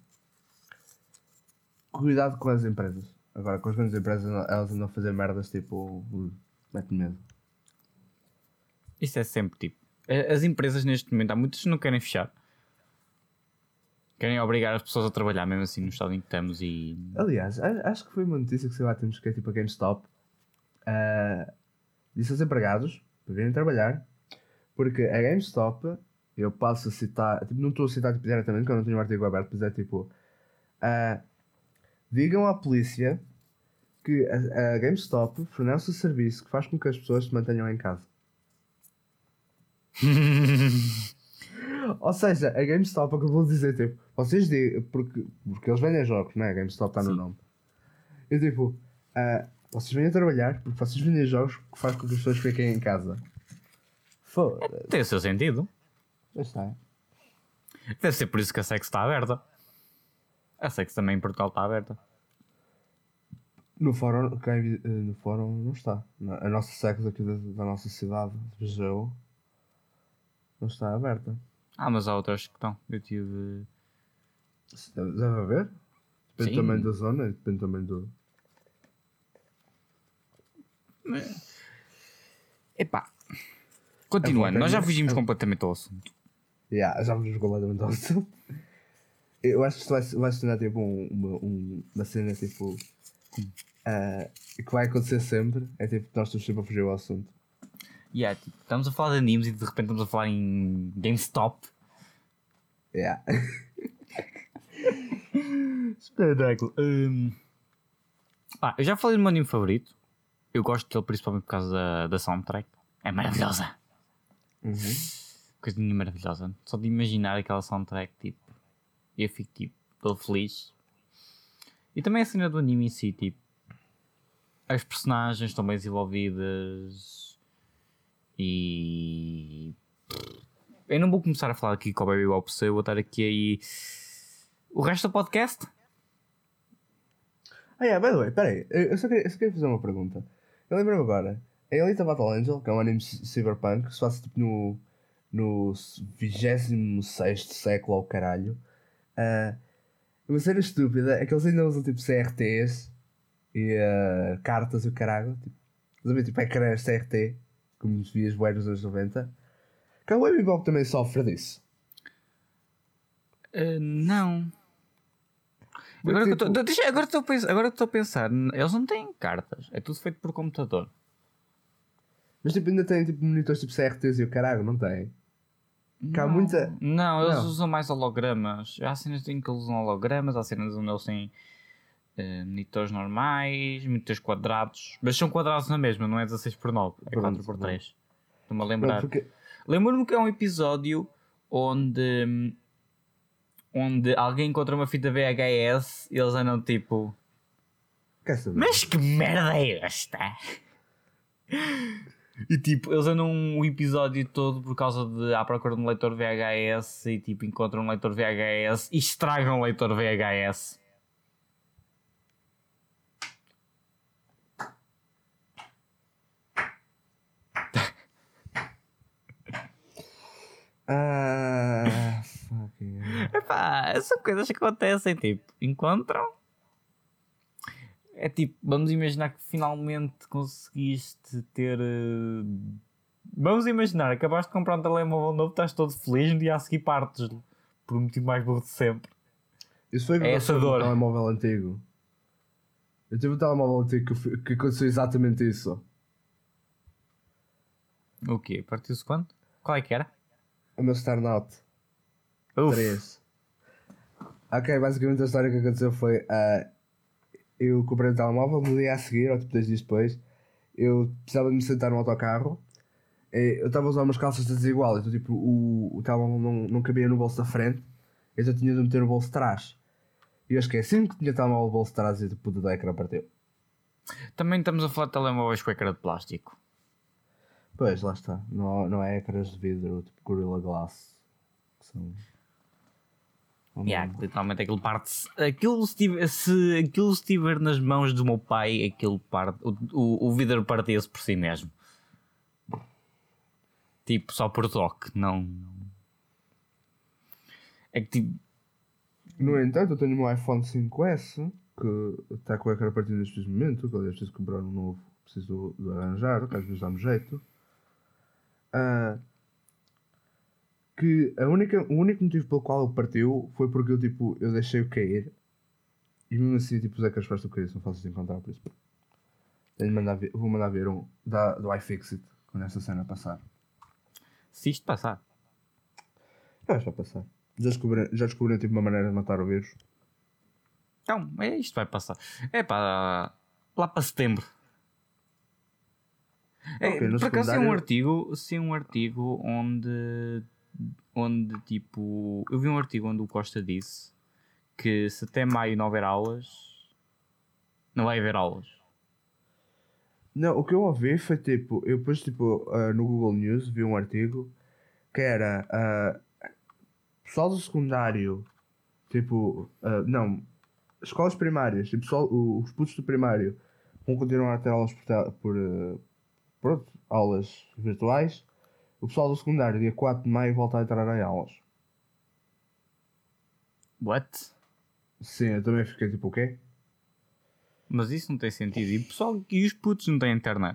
S2: cuidado com as empresas. Agora, com as grandes empresas, elas andam a fazer merdas, tipo, mete medo.
S1: Isso é sempre tipo. As empresas neste momento, há muitas que não querem fechar. Querem obrigar as pessoas a trabalhar mesmo assim no estado em que estamos e...
S2: Aliás, acho que foi uma notícia que saiu há tempos que é tipo a GameStop. Disse aos empregados para virem trabalhar, porque a GameStop, eu passo a citar, tipo, não estou a citar tipo, diretamente, porque eu não tenho o artigo aberto, mas é tipo, digam à polícia que a GameStop fornece o serviço que faz com que as pessoas se mantenham em casa. Ou seja, a GameStop, é o que eu vou dizer, tipo, vocês digam, porque eles vendem jogos, não é? A GameStop está no nome. E tipo, vocês vêm a trabalhar porque vocês vendem jogos que faz com que as pessoas fiquem em casa. Foda-se.
S1: Tem o seu sentido.
S2: Já está.
S1: Deve ser por isso que a Sex está aberta. A Sex também em Portugal está aberta.
S2: No fórum não está. A nossa Sex aqui da nossa cidade, de Viseu, não está aberta.
S1: Mas há outras que estão. Eu tive...
S2: Deve haver. Depende também da zona, depende também do...
S1: Epá. Continuando, nós já fugimos completamente ao assunto.
S2: Já fugimos completamente ao assunto. Eu acho que isto vai se tornar tipo uma cena tipo... que vai acontecer sempre. É tipo, nós estamos sempre a fugir ao assunto.
S1: Tipo, estamos a falar de animes e de repente estamos a falar em GameStop. Espetáculo. Eu já falei do meu anime favorito. Eu gosto dele principalmente por causa da soundtrack. É maravilhosa. Coisinha maravilhosa. Só de imaginar aquela soundtrack, tipo, eu fico tipo todo feliz. E também a cena do anime em si, tipo, as personagens estão bem desenvolvidas. E eu não vou começar a falar aqui com o Baby Bop, eu vou estar aqui aí o resto do podcast.
S2: By the way, peraí, eu só queria fazer uma pergunta. Eu lembro-me agora, a Alita Battle Angel, que é um anime cyberpunk, que se faz tipo no 26º século ao caralho. Uma cena estúpida é que eles ainda usam tipo CRTs e cartas e o caralho. Tipo ecrãs CRT, como se vias bué nos anos 90. Que o Baby Bop também sofre disso.
S1: Não. Agora estou a pensar, eles não têm cartas, é tudo feito por computador.
S2: Mas tipo, ainda têm tipo monitores tipo CRTs e o caralho, não tem? Há muita...
S1: Não, eles usam mais hologramas. Há cenas em que eles usam hologramas, há cenas onde eles têm monitores normais, monitores quadrados. Mas são quadrados na mesma, não é 16x9, é 4x3. Estou-me a lembrar. Lembro-me que é um episódio onde alguém encontra uma fita VHS e eles andam tipo... Mas que merda é esta? E tipo, eles andam um episódio todo por causa de à procura de um leitor VHS e tipo, encontram um leitor VHS e estragam o leitor VHS. Epá, são coisas que acontecem, tipo, encontram. É tipo, vamos imaginar que finalmente conseguiste ter. Vamos imaginar, acabaste de comprar um telemóvel novo, estás todo feliz, no dia a seguir partes por um motivo mais burro de sempre.
S2: Isso foi
S1: essa dor.
S2: Um telemóvel antigo. Eu tive um telemóvel antigo que aconteceu exatamente isso.
S1: O quê? Partiu-se quanto? Qual é que era?
S2: O meu Starnote 3. Ok, basicamente a história que aconteceu foi eu comprei um telemóvel, no dia a seguir, ou tipo 2 dias depois, eu precisava de me sentar no autocarro. Eu estava a usar umas calças desiguais, então tipo o telemóvel não cabia no bolso da frente, então eu tinha de meter no bolso de trás. E eu esqueci-me que tinha telemóvel no bolso de trás e tipo o ecrã partiu.
S1: Também estamos a falar de telemóveis com ecrã de plástico.
S2: Pois, lá está. Não é ecrãs de vidro, tipo Gorilla Glass. Que são...
S1: literalmente aquilo parte-se. Se aquilo estiver nas mãos do meu pai, aquilo parte. O vidro partia-se por si mesmo. Tipo, só por toque, não. É que tipo.
S2: No entanto, eu tenho o meu iPhone 5S que está com o ecrã partido neste momento, que aliás preciso comprar um novo, preciso de arranjar, que às vezes dá-me jeito. Ah, que o único motivo pelo qual ele partiu foi porque eu deixei-o cair e mesmo assim tipo, os ecrãs para cair são fáceis de encontrar, por isso tenho de mandar ver, vou mandar ver um do iFixit quando essa cena passar.
S1: Se isto passar.
S2: Eu acho que vai passar. Já descobriram tipo, uma maneira de matar o vírus.
S1: Então, isto vai passar. É pá, lá para setembro.
S2: Ok, no
S1: Por acaso
S2: secundário...
S1: tem um artigo onde tipo. Eu vi um artigo onde o Costa disse que se até maio não houver aulas, não vai haver aulas.
S2: Não, o que eu ouvi foi tipo, eu depois tipo no Google News vi um artigo que era pessoal do secundário, tipo, não, escolas primárias, tipo, os putos do primário vão continuar a ter aulas pronto, aulas virtuais. O pessoal do secundário, dia 4 de maio, volta a entrar em aulas.
S1: What?
S2: Sim, eu também fiquei tipo, o quê?
S1: Mas isso não tem sentido. E o pessoal e os putos não têm internet.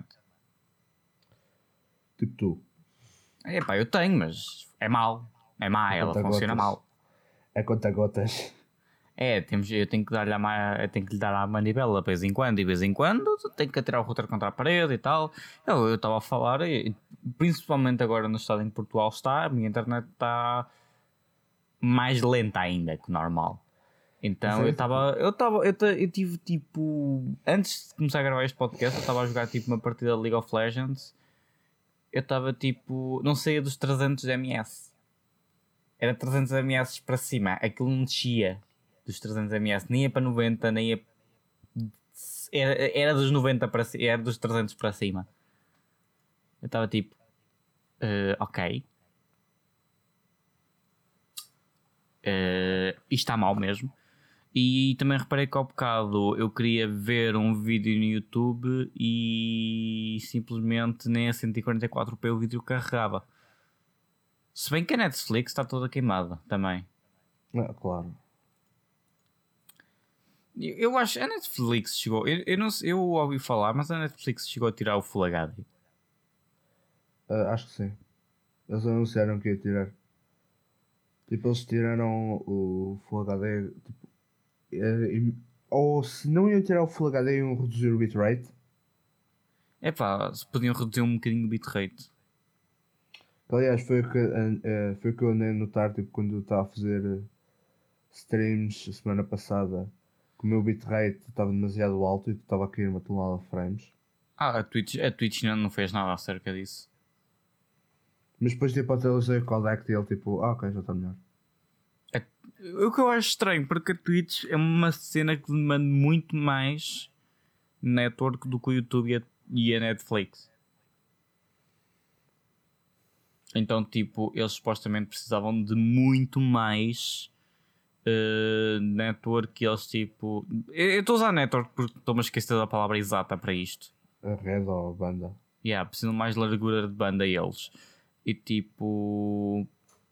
S2: Tipo tu.
S1: É pá, eu tenho, mas é mau. É má, ela funciona
S2: Conta-gotas.
S1: mal.
S2: É conta-gotas.
S1: Eu tenho que eu tenho que lhe dar à manivela de vez em quando, e de vez em quando tenho que atirar o router contra a parede e tal. Eu estava a falar, principalmente agora no estado em que Portugal está, a minha internet está mais lenta ainda que o normal. Então eu tive tipo, antes de começar a gravar este podcast, eu estava a jogar tipo uma partida de League of Legends. Eu estava tipo, não saía dos 300 ms. Era 300 ms para cima, aquilo não descia dos 300 ms, nem ia para 90, nem ia. Era dos 90 para cima, era dos 300 para cima. Eu estava tipo, ok. Isto está mal mesmo. E também reparei que ao bocado eu queria ver um vídeo no YouTube e simplesmente nem a 144p o vídeo carregava. Se bem que a Netflix está toda queimada também.
S2: Claro.
S1: Eu acho que a Netflix chegou. Eu não sei, eu ouvi falar, mas a Netflix chegou a tirar o Full HD.
S2: Acho que sim. Eles anunciaram que ia tirar. Tipo, eles tiraram o Full HD. Tipo, ou se não iam tirar o Full HD, iam reduzir o bitrate.
S1: É pá, se podiam reduzir um bocadinho o bitrate.
S2: Aliás, foi o que eu andei a notar tipo, quando eu estava a fazer streams a semana passada. Que o meu bitrate estava demasiado alto e estava a cair uma tonelada de frames.
S1: A Twitch não fez nada acerca disso.
S2: Mas depois tipo, até usei o codec e ele tipo, ok, já está melhor.
S1: O que eu acho estranho, porque a Twitch é uma cena que demanda muito mais network do que o YouTube e a Netflix. Então, tipo, eles supostamente precisavam de muito mais network que eles, tipo... Eu estou a usar network porque estou-me a esquecer da palavra exata para isto.
S2: A rede ou a banda.
S1: Precisam de mais largura de banda eles. E, tipo...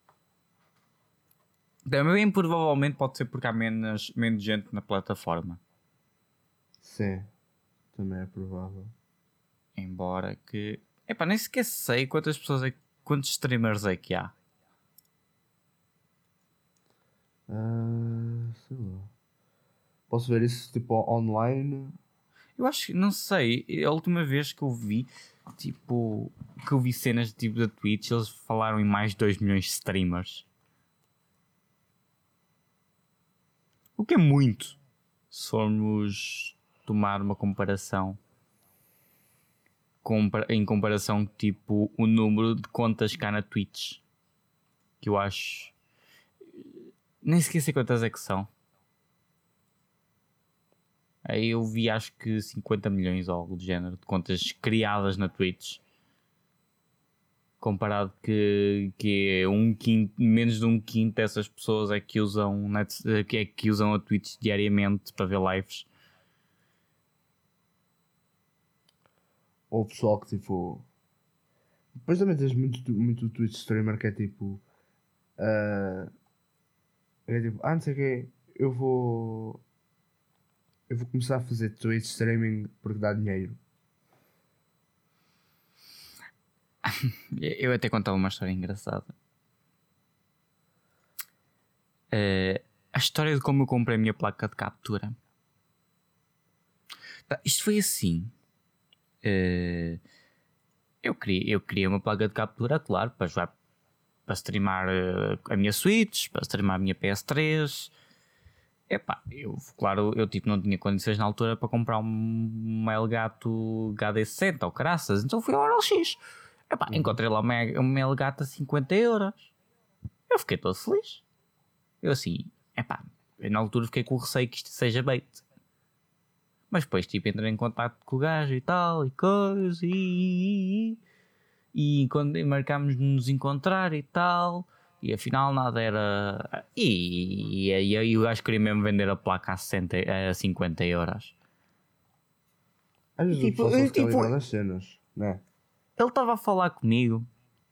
S1: Também provavelmente pode ser porque há menos gente na plataforma.
S2: Sim, também é provável.
S1: Embora que... Epá, nem sequer sei quantos streamers é que há.
S2: Sei lá. Posso ver isso tipo online?
S1: Eu acho que, não sei, a última vez que eu vi, tipo, que eu vi cenas tipo da Twitch, eles falaram em mais de 2 milhões de streamers. O que é muito, se formos tomar uma comparação. Em comparação, tipo, o número de contas cá na Twitch. Que eu acho... Nem sequer sei quantas é que são. Aí eu vi acho que 50 milhões ou algo do género de contas criadas na Twitch. Comparado que é menos de um quinto dessas pessoas é que usam que usam a Twitch diariamente para ver lives.
S2: Ou o pessoal que tipo Depois também tens muito Twitch streamer que é tipo. É tipo, não sei o quê, eu vou começar a fazer Twitch streaming porque dá dinheiro.
S1: Eu até contava uma história engraçada. A história de como eu comprei a minha placa de captura. Isto foi assim. Eu queria uma placa de captura, claro, para jogar, para streamar a minha Switch, para streamar a minha PS3. Eu tipo não tinha condições na altura para comprar um Elgato HD60 ou caraças, então fui ao OLX. Encontrei lá uma Elgato a 50€. Eu fiquei todo feliz. Eu assim, eu na altura fiquei com o receio que isto seja bait. Mas depois tipo entrei em contato com o gajo e tal, e coisa, e quando marcámos de nos encontrar e tal, e afinal nada era. E o gajo queria mesmo vender a placa a 50€.
S2: Às vezes
S1: Tipo,
S2: o pessoal só fica a
S1: tipo,
S2: lembrar das cenas, não é?
S1: Ele estava a falar comigo,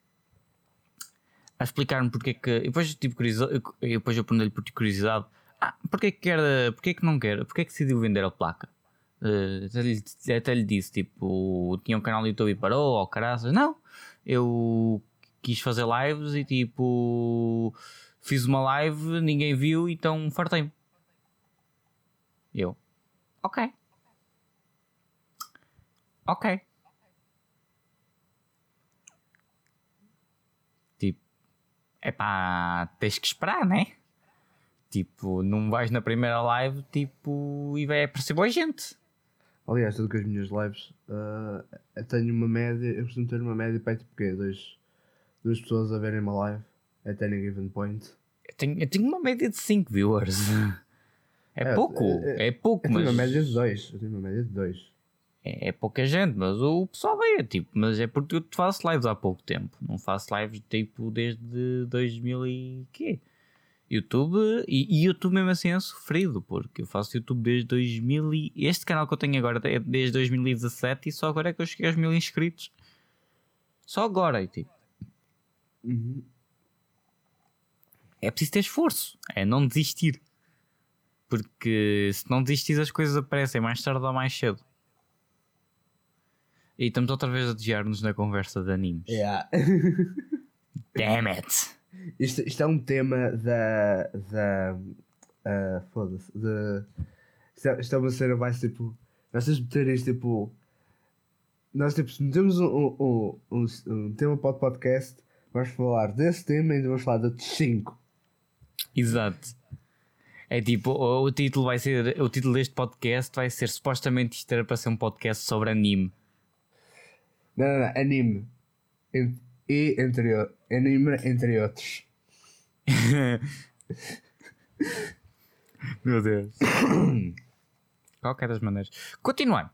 S1: a explicar-me porque é que. E depois eu tive curiosidade, depois eu perguntei-lhe por curiosidade: porque é que quer, porque é que não quer, porque é que decidiu vender a placa? Até lhe disse: tipo, tinha um canal no YouTube e parou, ou caraças. Não, eu quis fazer lives e tipo, fiz uma live, ninguém viu, então fartei-me. Eu, ok. Tipo, tens que esperar, né? Tipo, não vais na primeira live, tipo, e vai aparecer boa gente.
S2: Aliás, tudo com as minhas lives, eu tenho uma média, eu costumo ter uma média para tipo quê? Duas pessoas a verem uma live at any given point.
S1: Eu tenho uma média de 5 viewers. É pouco,
S2: eu
S1: mas.
S2: tenho uma média de 2.
S1: É pouca gente, mas o pessoal veio, tipo, mas é porque eu faço lives há pouco tempo. Não faço lives tipo desde 2000 e quê? YouTube, e YouTube mesmo assim é sofrido, porque eu faço YouTube desde 2000 e... Este canal que eu tenho agora é desde 2017 e só agora é que eu cheguei aos 1000 inscritos. Só agora, tipo.
S2: Uhum.
S1: É preciso ter esforço, é não desistir. Porque se não desistir as coisas aparecem mais tarde ou mais cedo. E estamos outra vez a desviar-nos na conversa de animes.
S2: Yeah.
S1: Damn it!
S2: Isto é um tema foda-se. Isto é uma cena mais tipo. Nós temos de meter isto tipo. Nós tipo, se metemos um tema para o podcast, vamos falar desse tema e ainda vamos falar de outros 5.
S1: Exato. É tipo, o título deste podcast vai ser supostamente isto era para ser um podcast sobre anime.
S2: Não, anime. Anime entre outros.
S1: Meu Deus. Qualquer das maneiras. Continuando.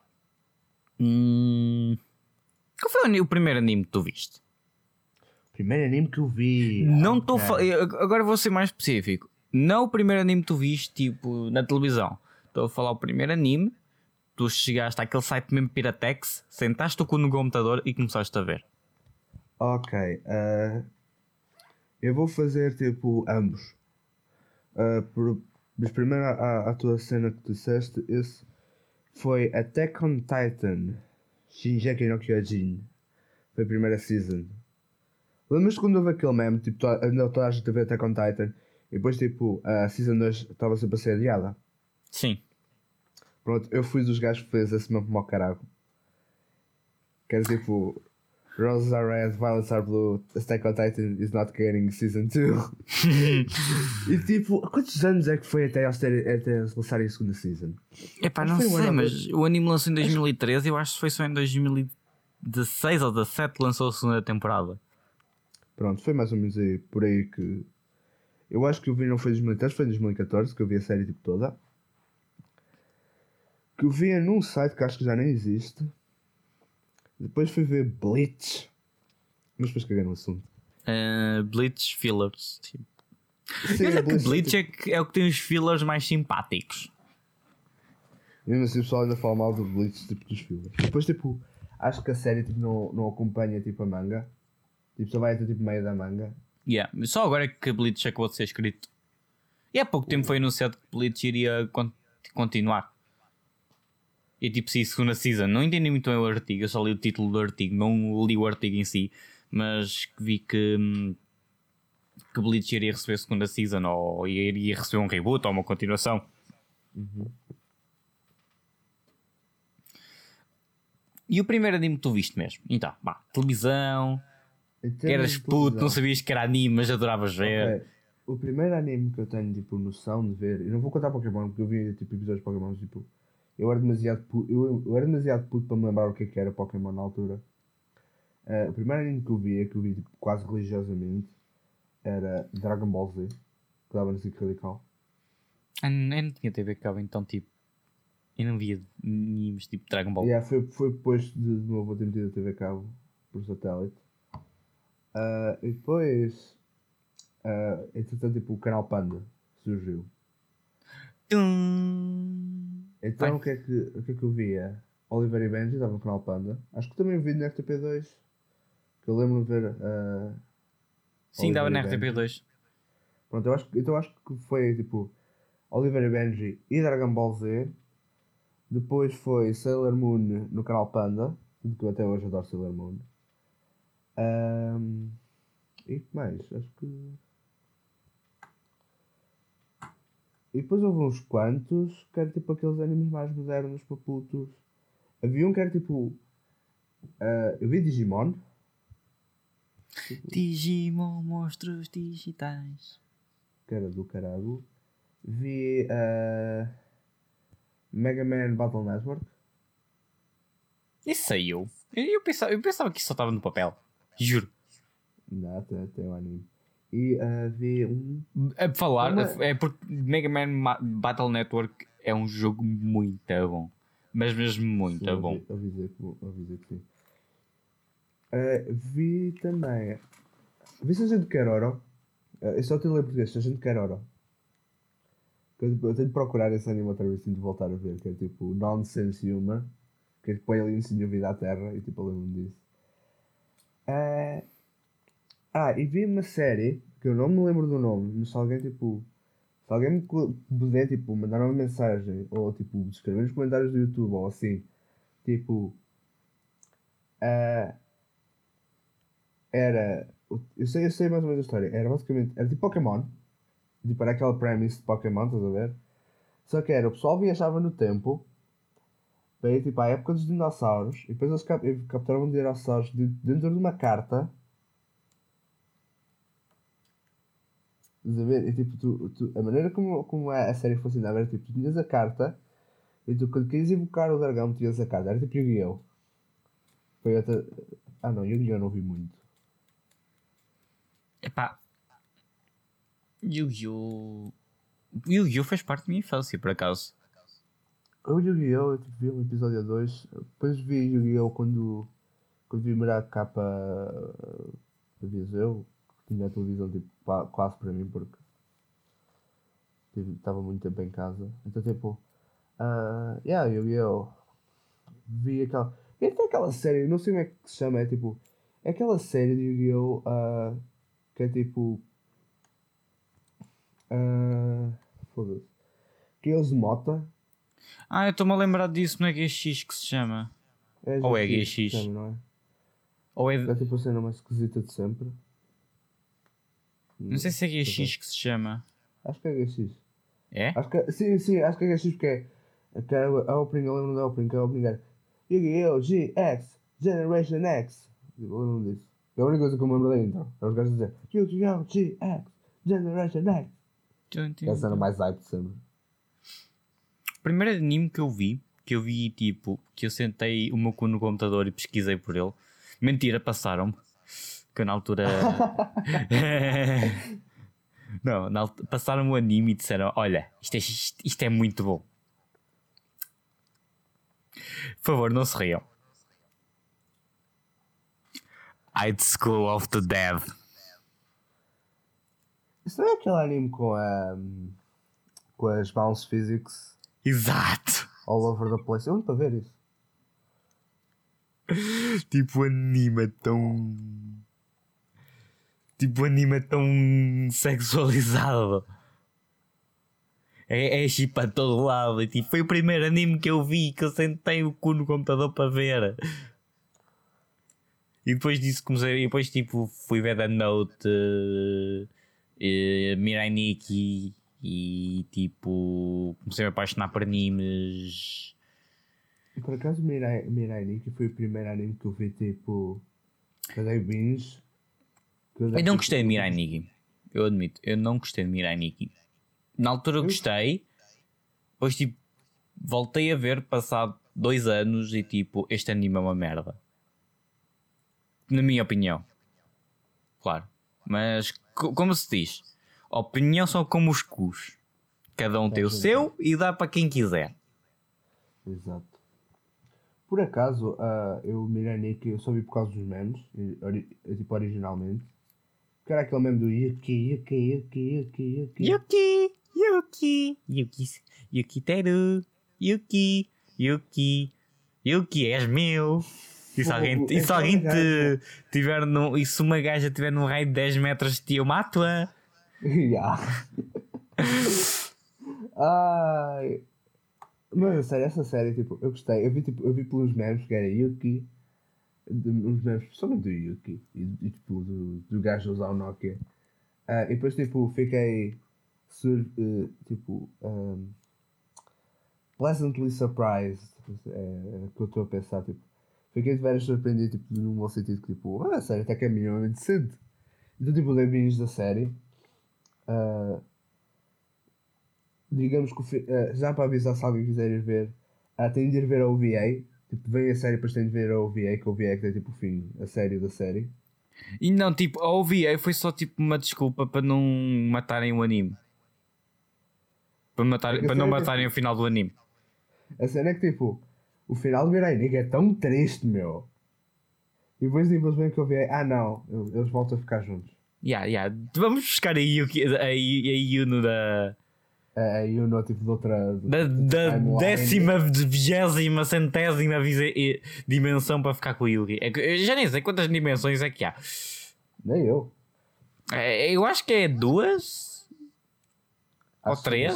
S1: Qual foi o primeiro anime que tu viste?
S2: Primeiro anime que eu vi.
S1: Não estou agora vou ser mais específico. Não o primeiro anime que tu viste, tipo, na televisão. Estou a falar o primeiro anime. Tu chegaste àquele site mesmo Piratex, sentaste o cu no computador e começaste a ver.
S2: Ok. Eu vou fazer tipo ambos. Mas primeiro a tua cena que tu disseste, esse foi Attack on Titan, Shingeki no Kyojin. Foi a primeira season. Lembras-te quando houve aquele meme, tipo, toda a gente a ver Attack on Titan e depois tipo a season 2 estava sempre a ser adiada?
S1: Sim.
S2: Pronto, eu fui dos gajos que fez esse meme como ao caralho. Que era tipo Roses are red, violets are blue, Attack on Titan is not getting season 2. E tipo, quantos anos é que foi até eles lançarem a segunda season?
S1: Não sei, mas o anime lançou em 2013 e eu acho que foi só em 2016 ou 2017 que lançou a segunda temporada.
S2: Pronto, foi mais ou menos aí, por aí que... Eu acho que eu vi, não foi em 2013, foi em 2014 que eu vi a série tipo toda. Que eu via num site que acho que já nem existe. Depois fui ver Bleach. Mas depois caguei no assunto.
S1: Bleach fillers. Tipo.
S2: Sim,
S1: Eu sei que Bleach é o que tem os fillers mais simpáticos.
S2: Mesmo assim o pessoal ainda fala mal do Bleach tipo dos fillers. Depois tipo, acho que a série tipo, não acompanha tipo, a manga. Tipo, só vai até tipo meio da manga.
S1: Yeah. Só agora é que Bleach acabou de ser escrito. E há pouco tempo foi anunciado que Bleach iria continuar. E tipo, sim, segunda season. Não entendi muito bem o artigo, eu só li o título do artigo, não li o artigo em si. Mas vi que Bleach iria receber a segunda season, ou iria receber um reboot ou uma continuação. E o primeiro anime que tu viste mesmo? Então, televisão, eras puto, não sabias que era anime, mas adoravas ver.
S2: Okay. O primeiro anime que eu tenho tipo noção de ver, eu não vou contar Pokémon porque eu vi tipo episódios de Pokémon, tipo, eu era demasiado puto, eu era demasiado puto para me lembrar o que era Pokémon na altura. O primeiro anime que eu vi tipo, quase religiosamente, era Dragon Ball Z, que dava no SIC Radical.
S1: Eu não tinha TV cabo, então tipo, eu não via animes tipo Dragon Ball.
S2: Yeah, foi depois de meu avô ter metido a TV cabo por satélite. E depois, entretanto, tipo, o canal Panda surgiu. Então o que é que eu via? Oliver e Benji, estava no canal Panda. Acho que também vi no RTP2. Que eu lembro de ver.
S1: Sim, dava na
S2: Oliver e Benji.
S1: RTP2.
S2: Pronto, eu acho que foi tipo Oliver e Benji e Dragon Ball Z. Depois foi Sailor Moon no canal Panda. Que eu até hoje adoro Sailor Moon. E que mais? Acho que. E depois houve uns quantos que eram tipo aqueles animes mais modernos para putos. Havia um que era tipo. Eu vi Digimon.
S1: Digimon, monstros digitais.
S2: Que era do caralho. Vi Mega Man Battle Network.
S1: Isso saiu. Eu pensava que isso só estava no papel. Juro.
S2: Não, tem um anime. E vi um.
S1: A falar,
S2: Uma...
S1: é porque Mega Man Battle Network é um jogo muito bom. Mas mesmo muito
S2: Sim,
S1: bom.
S2: avisei que sim. Vi também. Vi Sargento Keroro. Eu só tenho ler português, Sargento Keroro. Eu tenho de procurar esse anime outra vez, tenho de voltar a ver, que é tipo Nonsense Humor. Que é tipo aliens tinham vida à Terra e tipo eu lembro-me disso. E vi uma série que eu não me lembro do nome, mas se alguém tipo. Se alguém me puder tipo, mandar uma mensagem ou tipo escrever nos comentários do YouTube ou assim, tipo. ah, Era. Eu sei mais ou menos a história. Era basicamente. Era tipo Pokémon. Tipo, era aquela premise de Pokémon, estás a ver? Só que era, o pessoal viajava no tempo para ir tipo à época dos dinossauros e depois eles capturavam dinossauros dentro de uma carta. Estás a ver? E tipo, a maneira como a série funcionava era tipo, tu tinhas a carta e tu quando querias invocar o dragão metias a carta. Era tipo Yu-Gi-Oh! Foi outra. Ah não, Yu-Gi-Oh! Não vi muito.
S1: Epá. Yu-Gi-Oh! Fez parte da minha infância, por acaso.
S2: O Yu-Gi-Oh! Eu tipo, vi um episódio 2. Depois vi Yu-Gi-Oh! Quando vim morar cá para Viseu, que tinha a televisão tipo, quase para mim porque estava muito tempo em casa. Então tipo, Yu-Gi-Oh! Vi até aquela série, não sei como é que se chama, é tipo, é aquela série de Yu-Gi-Oh! Que é tipo, foda-se, que é eles Mota,
S1: Eu estou-me a lembrar disso, não é GX que se chama. Ou é
S2: GX que se
S1: GX.
S2: chama, não é?
S1: Ou é.
S2: É tipo a cena mais esquisita de sempre.
S1: Não sei se é
S2: Por acaso.
S1: GX que se chama.
S2: Acho que é GX.
S1: É?
S2: Acho que, sim, acho que é GX porque que é a opening, eu lembro da opening, que é a opening era Yu-Gi-Oh! GX, Generation X. Eu lembro disso. É a única coisa que eu me lembro da intro. É os gajos a dizer Yu-Gi-Oh! GX, Generation X. Que é a cena mais hype de sempre.
S1: O primeiro anime que eu vi tipo, que eu sentei o meu cu no computador e pesquisei por ele. Mentira, passaram-me. Que eu na altura. Não, passaram o anime e disseram: Olha, isto é muito bom. Por favor, não se riam. High School of the Dead.
S2: Isso não é aquele anime com as bounce physics
S1: Exato.
S2: all over the place? Eu ando para ver isso.
S1: Tipo, anime tão. Tipo, anime tão sexualizado. É chip para todo lado. E, tipo, foi o primeiro anime que eu vi que eu sentei o cu no computador para ver. E depois disso comecei. E depois, tipo, fui ver Death Note, Mirai Nikki. E tipo, comecei a me apaixonar por animes.
S2: Por acaso, Mirai Nikki foi o primeiro anime que eu vi, tipo, que eu dei binge.
S1: Eu não gostei de Mirai Nikki. Eu admito, eu não gostei de Mirai Nikki. Na altura eu gostei, depois tipo, voltei a ver passado 2 anos e tipo, este anime é uma merda. Na minha opinião. Claro. Mas, como se diz, opinião são como os cus. Cada um tem o seu e dá para quem quiser.
S2: Exato. Por acaso, eu Mirai Nikki eu só vi por causa dos memes, tipo originalmente. Que era aquele meme do Yuki
S1: Teru, Yuki, és meu. E se alguém tiver e se uma gaja tiver num raio de 10 metros de ti, eu mato-a.
S2: Ai. Mas a sério, essa série, tipo, eu gostei. Eu vi pelos memes que era Yuki, uns memes principalmente do Yuki e tipo do gajo usar o Nokia. E depois tipo fiquei tipo pleasantly surprised. É que eu estou a pensar, tipo. Fiquei de veras surpreendido, tipo, num bom sentido que tipo, a série até que é minimamente decente. Então tipo, dei binge da série. Digamos que já para avisar se alguém quiser ir ver, tem de ir ver a OVA. Tipo, vem a série, depois tem de ver a OVA, que a OVA é que tem tipo o fim, a série da série.
S1: E não, tipo, a OVA foi só tipo uma desculpa para não matarem o anime. Para não matarem o final do anime.
S2: A cena é que tipo, o final do Mirai Nikki é tão triste, meu. E depois tipo, vem que a OVA, não, eles voltam a ficar juntos.
S1: Vamos buscar a Yuno da.
S2: A Yuno tipo de outra.
S1: Da 10ª, 20ª dimensão para ficar com o Yugi. Eu já nem sei quantas dimensões é que há.
S2: Nem eu.
S1: Eu acho que é 2 ou 3.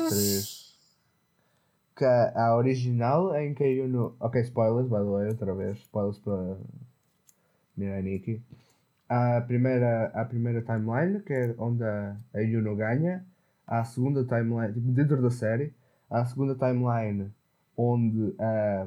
S2: Que a original é em que a Yuno. Ok, spoilers, by the way, outra vez. Spoilers para Mirai Nikki. A primeira timeline, que é onde a Yuno ganha. A segunda timeline, tipo, dentro da série. A segunda timeline, onde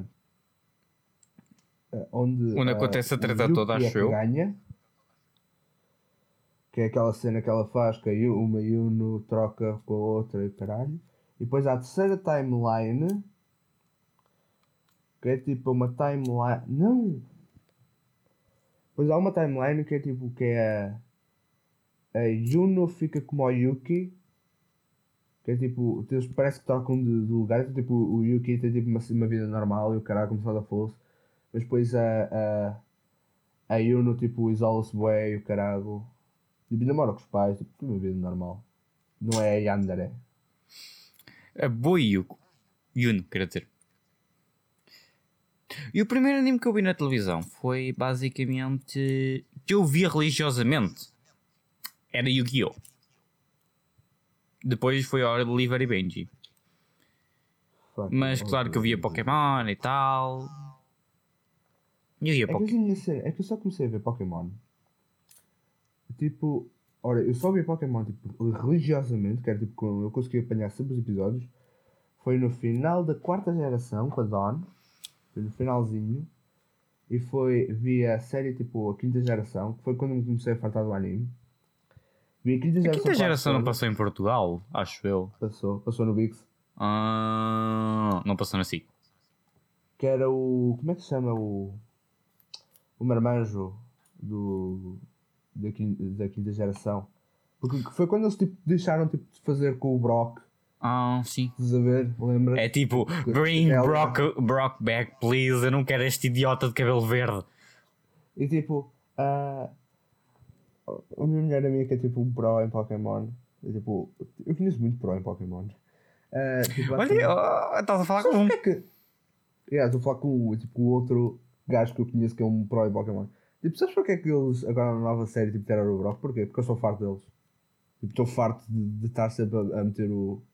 S1: acontece a treta toda, acho eu.
S2: Ganha. Que é aquela cena que ela faz que uma Yuno troca com a outra e caralho. E depois há a terceira timeline, que é tipo uma timeline. Não! Pois há uma timeline que é tipo que é a Yuno fica como o Yuki. Que é tipo, eles parece que trocam de lugar. Então, tipo, o Yuki tem tipo uma vida normal e o caralho como se nada fosse. Mas depois a Yuno tipo isola-se bué e o caralho. Tipo, namora com os pais, tipo, uma vida normal. Não é a Yandere.
S1: A Boyuko. Yuno, quero dizer. E o primeiro anime que eu vi na televisão foi basicamente que eu via religiosamente. Era Yu-Gi-Oh! Depois foi a Oliver e Benji. Mas claro que eu via Pokémon e tal. E eu via Pokémon.
S2: É que eu só comecei a ver Pokémon. Tipo, olha, eu só vi Pokémon tipo, religiosamente, que era tipo quando eu consegui apanhar sempre os episódios. Foi no final da 4ª geração, com a Dawn. Foi no finalzinho. E vi a série tipo a 5ª geração, que foi quando me comecei a fartar do anime. Vi a 5ª geração.
S1: A 5ª geração não passou em Portugal, acho eu.
S2: Passou no Bix.
S1: Não passou na SIC.
S2: Que era o. Como é que se chama o marmanjo da 5ª geração? Porque foi quando eles tipo, deixaram tipo, de fazer com o Brock.
S1: Sim.
S2: Estás a ver? Lembra?
S1: É tipo, bring Brock back, please. Eu não quero este idiota de cabelo verde.
S2: E tipo, a minha melhor amiga que é tipo um pro em Pokémon. E, tipo, eu conheço muito pro em Pokémon.
S1: Olha, estás a falar com um.
S2: Estou a falar com tipo, o outro gajo que eu conheço que é um pro em Pokémon. Tipo, sabes porque é que eles agora na nova série tipo, tiraram o Brock? Porquê? Porque eu sou farto deles. Tipo, estou farto de estar sempre a meter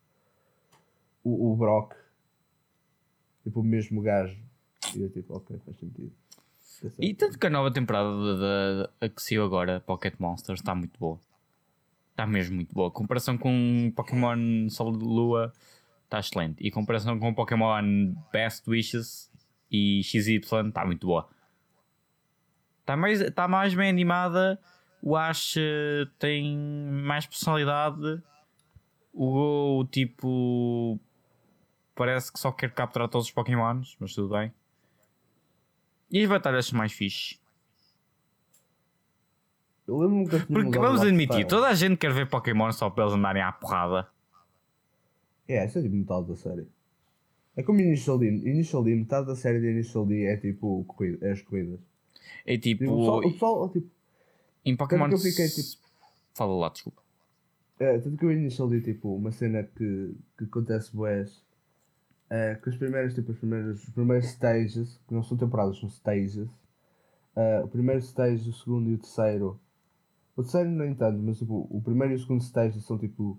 S2: o Brock, tipo, o mesmo gajo. E eu tipo, ok, faz sentido.
S1: E tanto que a nova temporada a que saiu agora, Pocket Monsters, está muito boa. Está mesmo muito boa. Comparação com Pokémon Sol de Lua, está excelente. E comparação com Pokémon Best Wishes e XY, está muito boa. Está mais bem animada. O Ash tem mais personalidade. O Go, tipo, parece que só quer capturar todos os Pokémons, mas tudo bem. E as batalhas são mais fixe.
S2: Eu lembro-me que eles tinham
S1: Porque
S2: mudado
S1: vamos
S2: o art
S1: admitir,
S2: style.
S1: toda a gente quer ver Pokémon só para eles andarem à porrada.
S2: Isso é tipo metade da série. É como Initial D. Initial D, metade da série de Initial D é tipo é as corridas.
S1: É
S2: Tipo,
S1: tipo,
S2: o pessoal tipo,
S1: em
S2: tanto
S1: Pokémon.
S2: que eu fiquei tipo.
S1: Fala lá, desculpa.
S2: Tanto que eu Initial D, tipo, uma cena que acontece bués. Que os primeiros, tipo, os primeiros stages, que não são temporadas, são stages. O primeiro stage, o segundo e o terceiro. O terceiro nem tanto, mas tipo, o primeiro e o segundo stage são tipo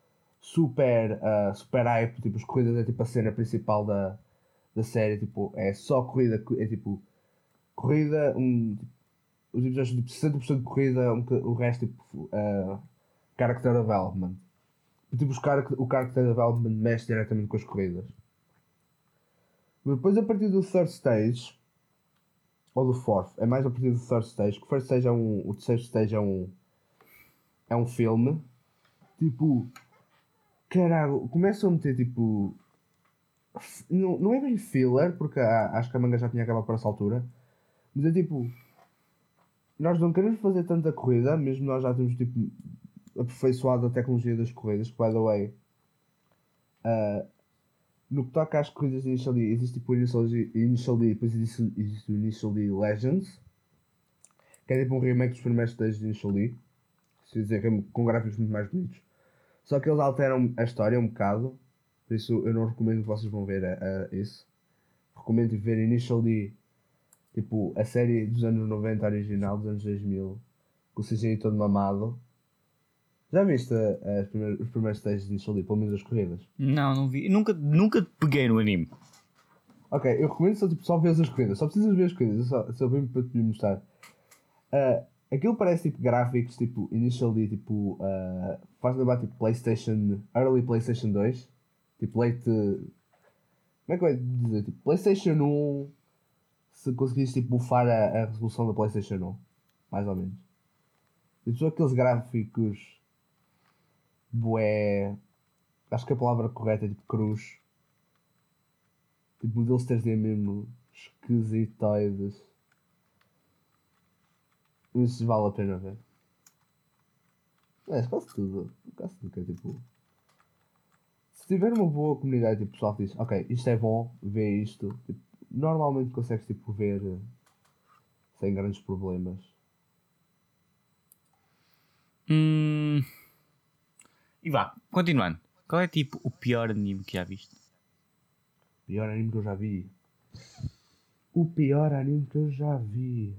S2: super hype, tipo, as corridas é tipo a cena principal da série, tipo, é só corrida, é tipo, corrida, os episódios são tipo 60% de corrida, o resto tipo, character development. E, tipo, o character development mexe diretamente com as corridas. Depois a partir do third stage, ou do fourth, é mais a partir do third stage, que o first stage o terceiro stage é um filme, tipo, caralho, começam a meter tipo. Não é bem filler, porque acho que a manga já tinha acabado por essa altura. Mas é tipo. Nós não queremos fazer tanta corrida, mesmo nós já temos tipo aperfeiçoado a tecnologia das corridas, que by the way. No que toca às corridas de Initial D, existe tipo o Initial D e depois existe o Initial D Legends, que é tipo um remake dos primeiros stages de Initial D, se dizer, com gráficos muito mais bonitos. Só que eles alteram a história um bocado, por isso eu não recomendo que vocês vão ver isso. Recomendo ver Initial D, tipo a série dos anos 90 original, dos anos 2000, com o CGI todo mamado. Já viste os primeiros stages de Initial D, pelo menos as corridas?
S1: Não vi. Nunca te peguei no anime.
S2: Ok, eu recomendo só ver as corridas, só precisas ver as corridas, só mesmo para te mostrar. Aquilo parece tipo gráficos, tipo Initial D, tipo, faz lembrar tipo PlayStation, Early PlayStation 2, tipo late, como é que eu ia dizer, tipo PlayStation 1, se conseguires tipo bufar a resolução da PlayStation 1, mais ou menos. Tipo, são aqueles gráficos, bué, acho que a palavra correta é tipo cruz, tipo modelos 3D mesmo, esquisitoides. Isso vale a pena ver. Quase tudo. Quase tudo que é tipo. Se tiver uma boa comunidade, tipo, o pessoal que diz, ok, isto é bom, vê isto. Tipo, normalmente consegues tipo, ver sem grandes problemas.
S1: E vá, continuando. Qual é tipo o pior anime que já viste?
S2: Pior anime que eu já vi. O pior anime que eu já vi.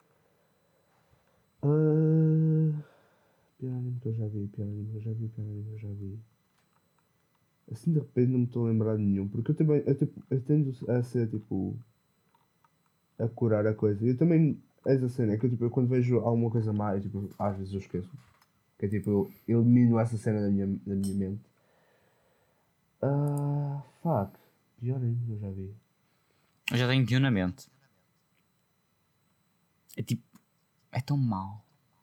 S2: Pior anime que eu já vi, pior anime que eu já vi, pior anime que eu já vi. Assim de repente não me estou a lembrar de nenhum, porque eu também eu tendo a ser tipo a curar a coisa. Eu também essa cena, é que eu quando vejo alguma coisa mais, tipo, às vezes eu esqueço. Que é tipo, eu elimino essa cena da minha mente. Fuck. Pior anime que eu já vi.
S1: Eu já tenho de na mente. É tipo. É tão mau.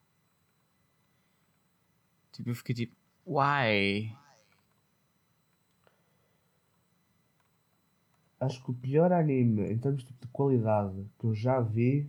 S1: Tipo, eu fiquei tipo. Why?
S2: Acho que o pior anime em termos tipo, de qualidade que eu já vi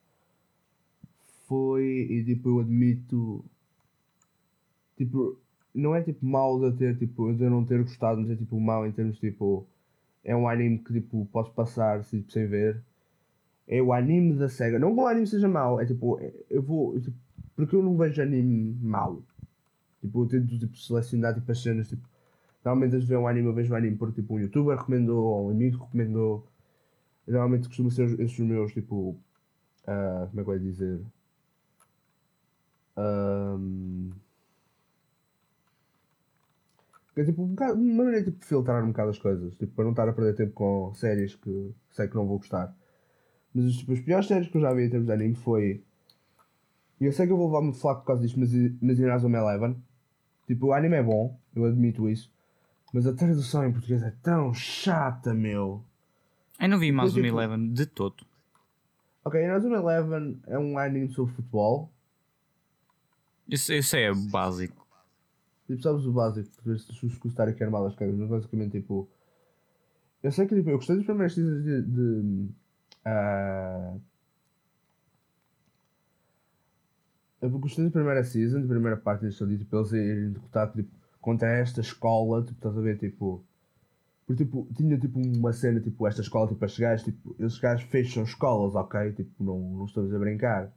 S2: foi, e tipo, eu admito, tipo, não é tipo mau de eu ter, tipo, de eu não ter gostado, mas é tipo mau em termos tipo, é um anime que tipo, posso passar tipo, sem ver. É o anime da SEGA. Não que o anime seja mau, é tipo, eu vou, tipo, porque eu não vejo anime mau. Tipo, eu tento tipo, selecionar tipo, as cenas, tipo, normalmente antes de ver um anime eu vejo um anime porque tipo, um youtuber recomendou, ou um amigo recomendou. Normalmente costuma ser esses os meus, tipo, como é que eu ia dizer? É tipo, uma maneira tipo, de filtrar um bocado as coisas, tipo, para não estar a perder tempo com séries que sei que não vou gostar. Mas tipo, as piores séries que eu já vi em termos de anime foi. E eu sei que eu vou levar muito flaco por causa disto, mas Inazuma Eleven. Tipo, o anime é bom, eu admito isso. Mas a tradução em português é tão chata, meu.
S1: Eu não vi
S2: E depois,
S1: mais uma
S2: tipo,
S1: Eleven de todo.
S2: ok, Inazuma Eleven é um anime sobre futebol.
S1: Isso é básico.
S2: Tipo, sabes o básico, se gostar aqui armar as coisas, mas basicamente, tipo. Eu sei que tipo, eu gostei dos primeiros seasons ah, eu gostei da primeira season, da primeira parte deste ali, tipo, eles irem derrotar tipo, contra esta escola, tipo, estás a ver, tipo. Porque tipo, tinha tipo uma cena, tipo, esta escola, tipo, estes gajos, tipo, esses gajos fecham escolas, ok? Tipo, não estamos a brincar.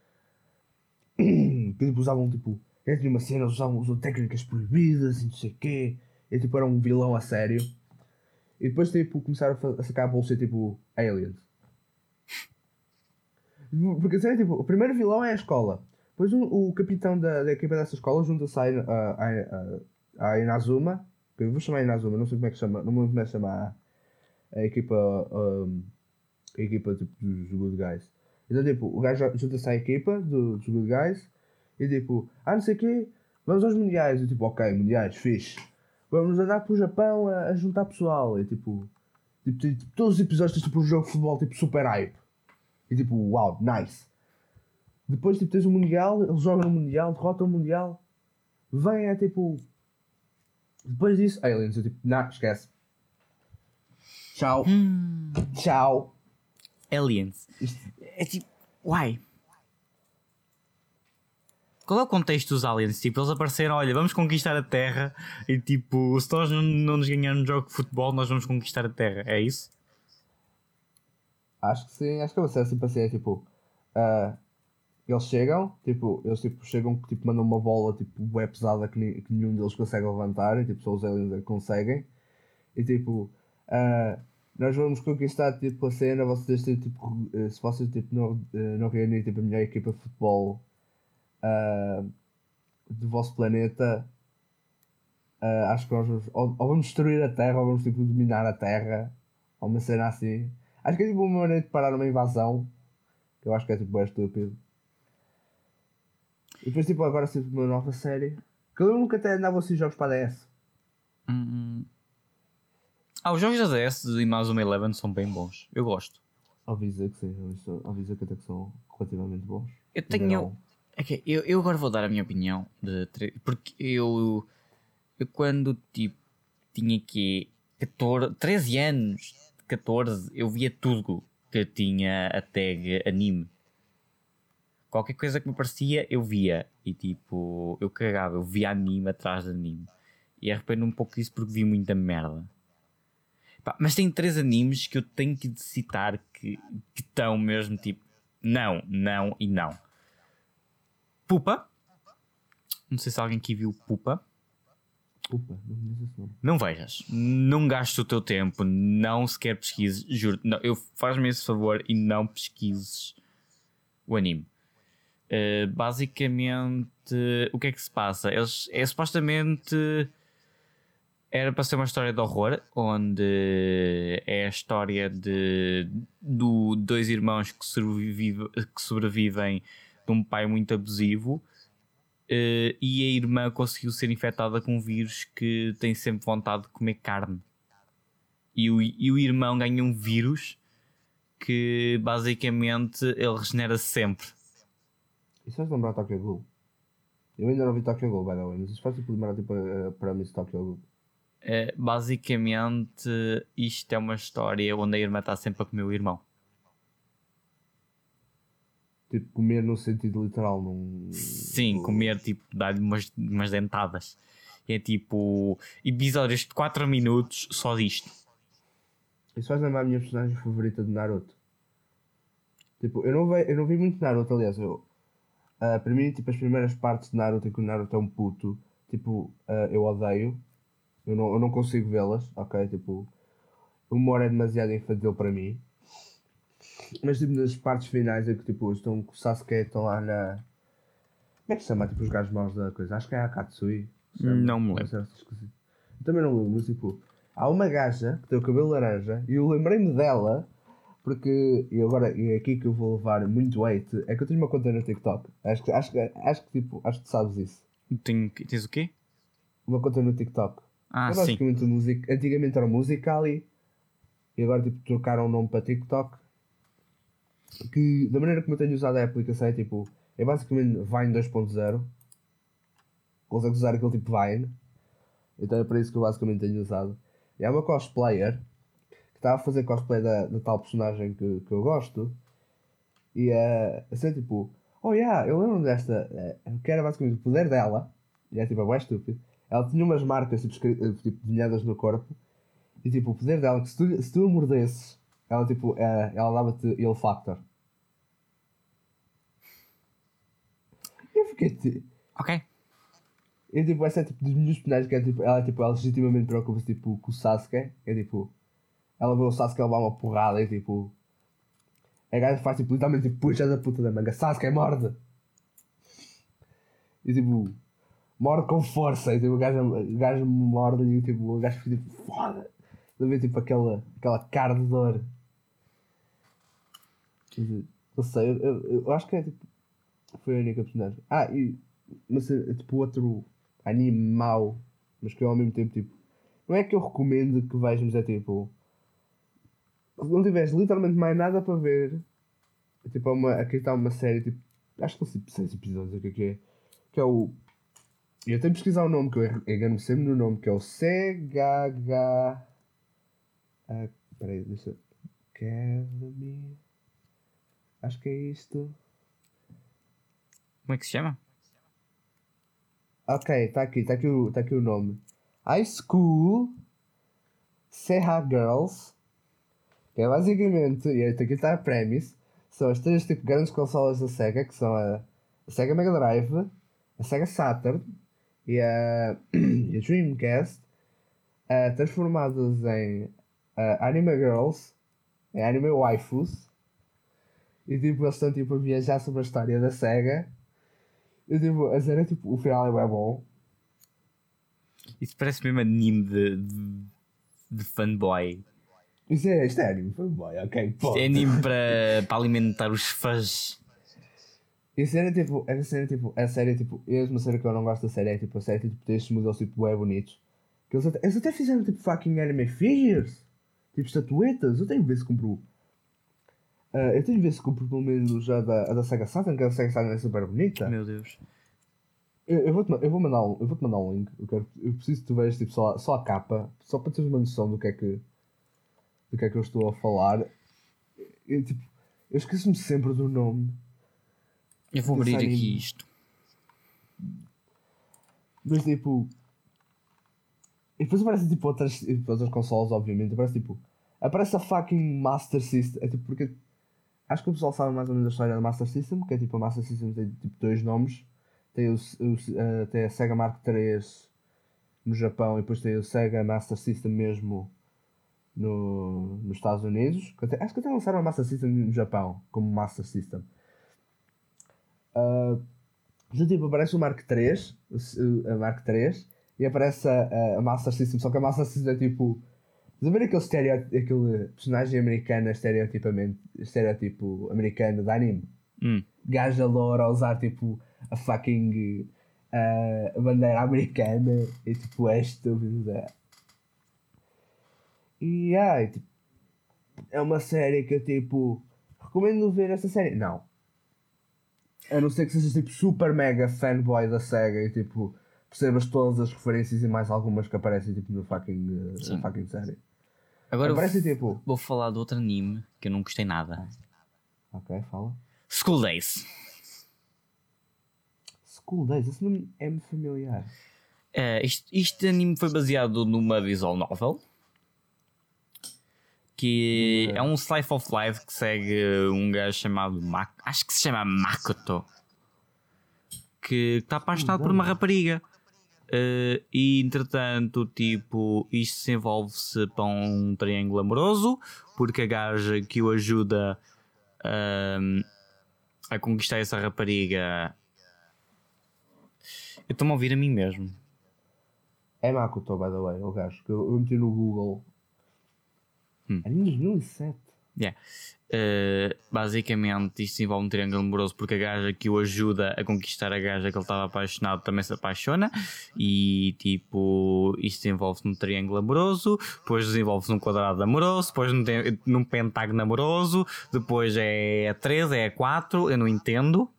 S2: Que tipo, usavam tipo, dentro de uma cena, usam técnicas proibidas e não sei o quê. E tipo, era um vilão a sério. E depois tipo, começaram a sacar bullshit tipo aliens. Porque a cena, tipo, o primeiro vilão é a escola. Depois o capitão da equipa dessa escola junta-se à Inazuma. Que eu vou chamar Inazuma, não sei como é que chama, não me lembro como é que chama a equipa, a equipa tipo, dos Good Guys. Então, tipo, o gajo junta-se à equipa dos Good Guys e tipo, não sei o quê, vamos aos mundiais. E tipo, ok, mundiais, fixe. Vamos andar para o Japão a juntar pessoal. E tipo, todos os episódios tens tipo um jogo de futebol tipo super hype. E tipo, uau, nice. Depois tipo, tens o Mundial, eles jogam no Mundial, derrotam o Mundial. Vem, é tipo. Depois disso, Aliens. Eu tipo, não, esquece. Tchau. Tchau.
S1: Aliens.
S2: Isto,
S1: É tipo, why? Qual é o contexto dos aliens? Tipo, eles apareceram, olha, vamos conquistar a Terra e tipo, se nós não nos ganharmos um jogo de futebol, nós vamos conquistar a Terra. É isso?
S2: acho que sim, acho que eu sei assim para ser tipo. ah, eles tipo, chegam, tipo, mandam uma bola tipo, bué pesada que nenhum deles consegue levantar, e tipo, só os aliens é que conseguem. E tipo, ah, nós vamos conquistar tipo, a cena, vocês têm, tipo, se vocês tipo, não reunirem tipo, a melhor equipa de futebol ah, do vosso planeta, acho que nós vamos, ou vamos destruir a Terra, ou vamos tipo, dominar a Terra, ou uma cena assim. Acho que é tipo uma maneira de parar uma invasão, que eu acho que é tipo, é estúpido. E depois, tipo, agora sempre uma nova série. Que eu lembro que até andavam assim jogos para a DS.
S1: Os jogos da DS e mais uma Eleven são bem bons. Eu gosto.
S2: Ouvi dizer que sim, ouvi dizer que até que são relativamente bons.
S1: Eu
S2: Ainda
S1: tenho.
S2: não.
S1: Ok, eu agora vou dar a minha opinião. Porque eu quando tipo tinha aqui 14, 13 anos, 14, eu via tudo que tinha a tag anime. Qualquer coisa que me parecia, eu via. E tipo, eu cagava, eu via anime atrás de anime. E arrependo um pouco disso porque vi muita merda. Pá, mas tem 3 animes que eu tenho que citar que estão mesmo tipo não, não e não. Pupa. Não sei se alguém aqui viu Pupa.
S2: Opa, não me diz esse nome.
S1: Não vejas. Não gastes o teu tempo. Não sequer pesquises. Juro. Não, faz-me esse favor e não pesquises o anime. Basicamente, o que é que se passa? Supostamente era para ser uma história de horror, onde é a história de dois irmãos que sobrevivem de um pai muito abusivo. E a irmã conseguiu ser infectada com um vírus que tem sempre vontade de comer carne. E o irmão ganha um vírus que basicamente ele regenera sempre.
S2: Isso faz lembrar Tokyo Ghoul. Eu ainda não vi Tokyo Ghoul, by the way, mas isso faz tipo lembrar tipo, a premissa de Tokyo Ghoul.
S1: Basicamente, isto é uma história onde a irmã está sempre a comer o irmão.
S2: Tipo, comer no sentido literal, num.
S1: Sim,
S2: Tipo,
S1: comer, tipo, dar-lhe umas dentadas. É tipo episódios de 4 minutos só disto.
S2: isso faz lembrar a minha personagem favorita de Naruto. Tipo, eu não vi muito Naruto, aliás, para mim, tipo, as primeiras partes de Naruto em que o Naruto é um puto, tipo, eu odeio. Eu não consigo vê-las, ok? Tipo, o humor é demasiado infantil para mim. Mas tipo nas partes finais é que tipo estão com o Sasuke, estão lá na. Como é que se chama? Tipo os gajos maus da coisa? Acho que é a Akatsui.
S1: Não me lembro.
S2: Eu também não lembro, mas tipo, há uma gaja que tem o cabelo laranja e eu lembrei-me dela porque, e agora é aqui que eu vou levar muito hate, é que eu tenho uma conta no TikTok. Acho que tu sabes isso.
S1: Tens o quê?
S2: Uma conta no TikTok.
S1: Ah,
S2: É
S1: sim.
S2: basicamente música. Antigamente era Musical.ly e agora tipo trocaram o nome para TikTok. Que da maneira como eu tenho usado a aplicação é tipo, é basicamente Vine 2.0. Consegues usar aquele tipo Vine. Então é para isso que eu basicamente tenho usado. E há uma cosplayer que estava a fazer cosplay da tal personagem que eu gosto. E assim tipo, oh yeah, eu lembro desta. Que era basicamente o poder dela. E é tipo, é estúpido. Ela tinha umas marcas tipo desenhadas no corpo. E tipo, o poder dela, que se tu a mordesses, ela tipo, ela dava-te ill factor. E eu fiquei tipo.
S1: Ok.
S2: E tipo, essa é tipo dos meus personagens que é tipo, ela legitimamente preocupa-se tipo com o Sasuke. É tipo, ela vê o Sasuke levar uma porrada e tipo. A gaja faz tipo, literalmente tipo, puxa da puta da manga, Sasuke morde! E tipo, morde com força. E tipo, o gajo morde e tipo, o gajo fica tipo, foda! De ver tipo aquela cara de dor. Não sei, eu acho que é tipo. Foi a única personagem. Mas tipo outro anime mau, mas que eu ao mesmo tempo tipo. Não é que eu recomendo que vejas, mas é tipo. Se não tiveres literalmente mais nada para ver, tipo, aqui está uma série tipo. Acho que são tipo 6 episódios, o que é. Que é o. Eu tenho que pesquisar o nome, que eu engano sempre no nome, que é o CGH. Peraí, deixa. Academy. Acho que é isto.
S1: Como é que se chama?
S2: Ok, está aqui o nome. High School Serra Girls, que é basicamente, e aqui está a premise, são as três tipo, grandes consolas da Sega, que são a Sega Mega Drive, a Sega Saturn e a Dreamcast, transformadas em Anime Girls, em Anime Waifus, e tipo, eles estão tipo, a viajar sobre a história da Sega, e tipo, a série, tipo, o final é bem bom.
S1: Isso parece mesmo anime de fanboy.
S2: Isto é anime, foi bom, ok,
S1: Isto é anime para alimentar os fãs.
S2: E a série, e a mesma série que eu não gosto da série é tipo, a série tipo, tem estes modelos tipo, bué bonitos. Que eles até fizeram tipo fucking anime figures, tipo estatuetas. Eu tenho de ver se compro pelo menos a da Sega Saturn, que a Sega Saturn é super bonita.
S1: Meu Deus.
S2: Eu vou-te mandar um link. Eu preciso que tu vejas tipo, só a capa, só para teres uma noção do que é que eu estou a falar. Tipo, eu esqueço-me sempre do nome
S1: Eu vou
S2: desse
S1: abrir
S2: anime.
S1: aqui isto.
S2: Mas tipo. E depois aparecem tipo outras consoles, obviamente. Aparece a fucking Master System. É tipo porque. Acho que o pessoal sabe mais ou menos a história da Master System, que é tipo a Master System tem tipo dois nomes. Tem a Sega Mark III no Japão e depois tem o Sega Master System mesmo nos Estados Unidos. Acho que até lançaram a Master System no Japão como Master System. Então, tipo, aparece o Mark III, a Mark III, e aparece a Master System, só que a Master System é tipo. Estás a ver aquele personagem americano estereotipo americano de anime? Gaja loura a usar tipo a fucking a bandeira americana e tipo é estúpido. E tipo, é uma série que eu tipo recomendo ver essa série. Não. A não ser que sejas tipo super mega fanboy da SEGA e tipo percebas todas as referências e mais algumas que aparecem tipo no fucking, na fucking série.
S1: Agora
S2: Aparece tipo.
S1: vou falar de outro anime que eu não gostei nada.
S2: Ok, fala.
S1: School Days.
S2: School Days, esse nome é-me familiar.
S1: Este anime foi baseado numa visual novel que é um slice of life que segue um gajo chamado acho que se chama Makoto, que está apaixonado por uma rapariga. E entretanto, tipo, isto se envolve-se para um triângulo amoroso, porque a gaja que o ajuda a conquistar essa rapariga. Eu estou-me a ouvir a mim mesmo.
S2: É Makoto, by the way, o gajo que eu meti no Google. Era em 2007.
S1: Yeah. Basicamente isto envolve um triângulo amoroso porque a gaja que o ajuda a conquistar a gaja que ele estava apaixonado também se apaixona e tipo isto envolve-se num triângulo amoroso, depois desenvolve-se num quadrado amoroso, depois num pentágono amoroso, depois é 3, é 4, eu não entendo.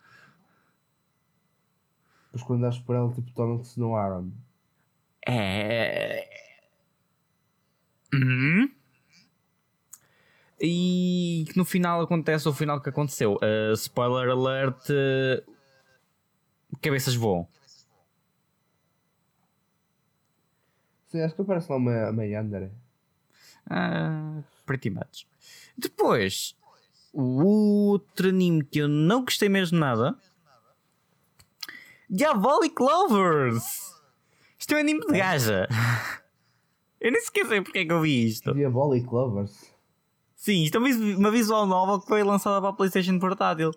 S2: Depois quando dás por ela tipo torna-se no harem.
S1: E no final acontece o final que aconteceu. Spoiler alert: cabeças voam.
S2: Sim, acho que aparece lá uma Yandere.
S1: Pretty much. Depois, o outro anime que eu não gostei mesmo nada: Diabolic Lovers. Isto é um anime de gaja. Eu nem sequer sei porque é que eu vi isto.
S2: Diabolic Lovers.
S1: Sim, isto é uma visual nova que foi lançada para a PlayStation portátil.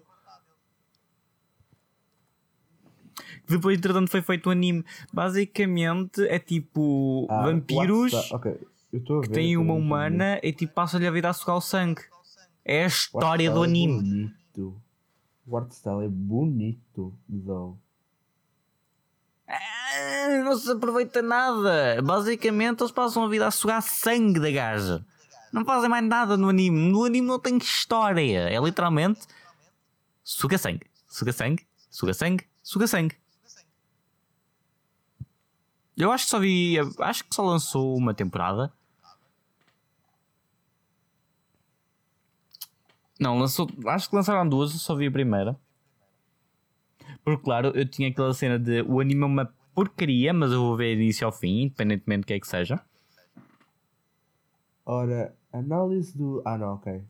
S1: Depois, entretanto, foi feito um anime. Basicamente é tipo vampiros que têm uma humana e tipo passa-lhe a vida a sugar o sangue. É a história do anime.
S2: Bonito. O art style é bonito, though.
S1: Não se aproveita nada. Basicamente eles passam a vida a sugar sangue da gaja. Não fazem mais nada no anime. No anime não tem história. É literalmente suga sangue, suga sangue, suga sangue, suga sangue. Eu acho que acho que só lançou uma temporada. Não, acho que lançaram 2, eu só vi a primeira. Porque claro, eu tinha aquela cena de o anime é uma porcaria, mas eu vou ver início ao fim, independentemente do que é que seja.
S2: Ora, análise do... não, ok.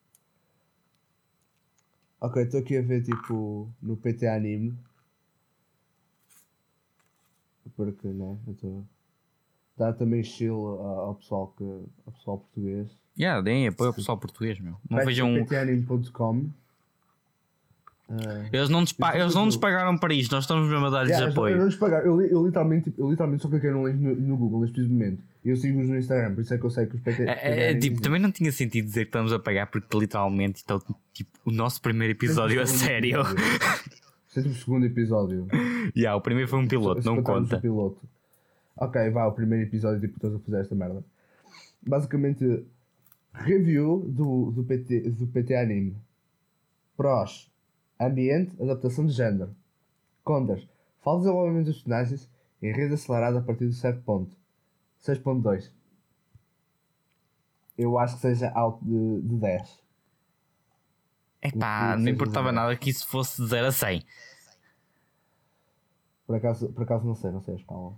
S2: Ok, estou aqui a ver tipo no PT Anime. Porque, né, eu estou... Dá também chill ao pessoal português.
S1: Deem apoio ao pessoal português, meu. Não vejam...
S2: ptanime.com.
S1: Eles não nos pagaram para isto, nós estamos mesmo a dar-lhes apoio.
S2: Eu não lhes pagaram. Eu literalmente só cliquei no link no Google neste preciso momento. Eu sigo-os no Instagram, por isso é que eu sei que os PT.
S1: Também não tinha sentido dizer que estamos a pagar porque literalmente então, tipo, o nosso primeiro episódio a sério.
S2: Este é o segundo episódio.
S1: O primeiro foi um piloto, não conta.
S2: Piloto. Ok, o primeiro episódio tipo estás a fazer esta merda. Basicamente, review do PT Anime. Prós. Ambiente, adaptação de género. Contras. Falta de desenvolvimento dos personagens e rede acelerada a partir do certo ponto. 6.2. Eu acho que seja alto de 10.
S1: Não importava nada que isso fosse de 0 a 100.
S2: Por acaso não sei a escala.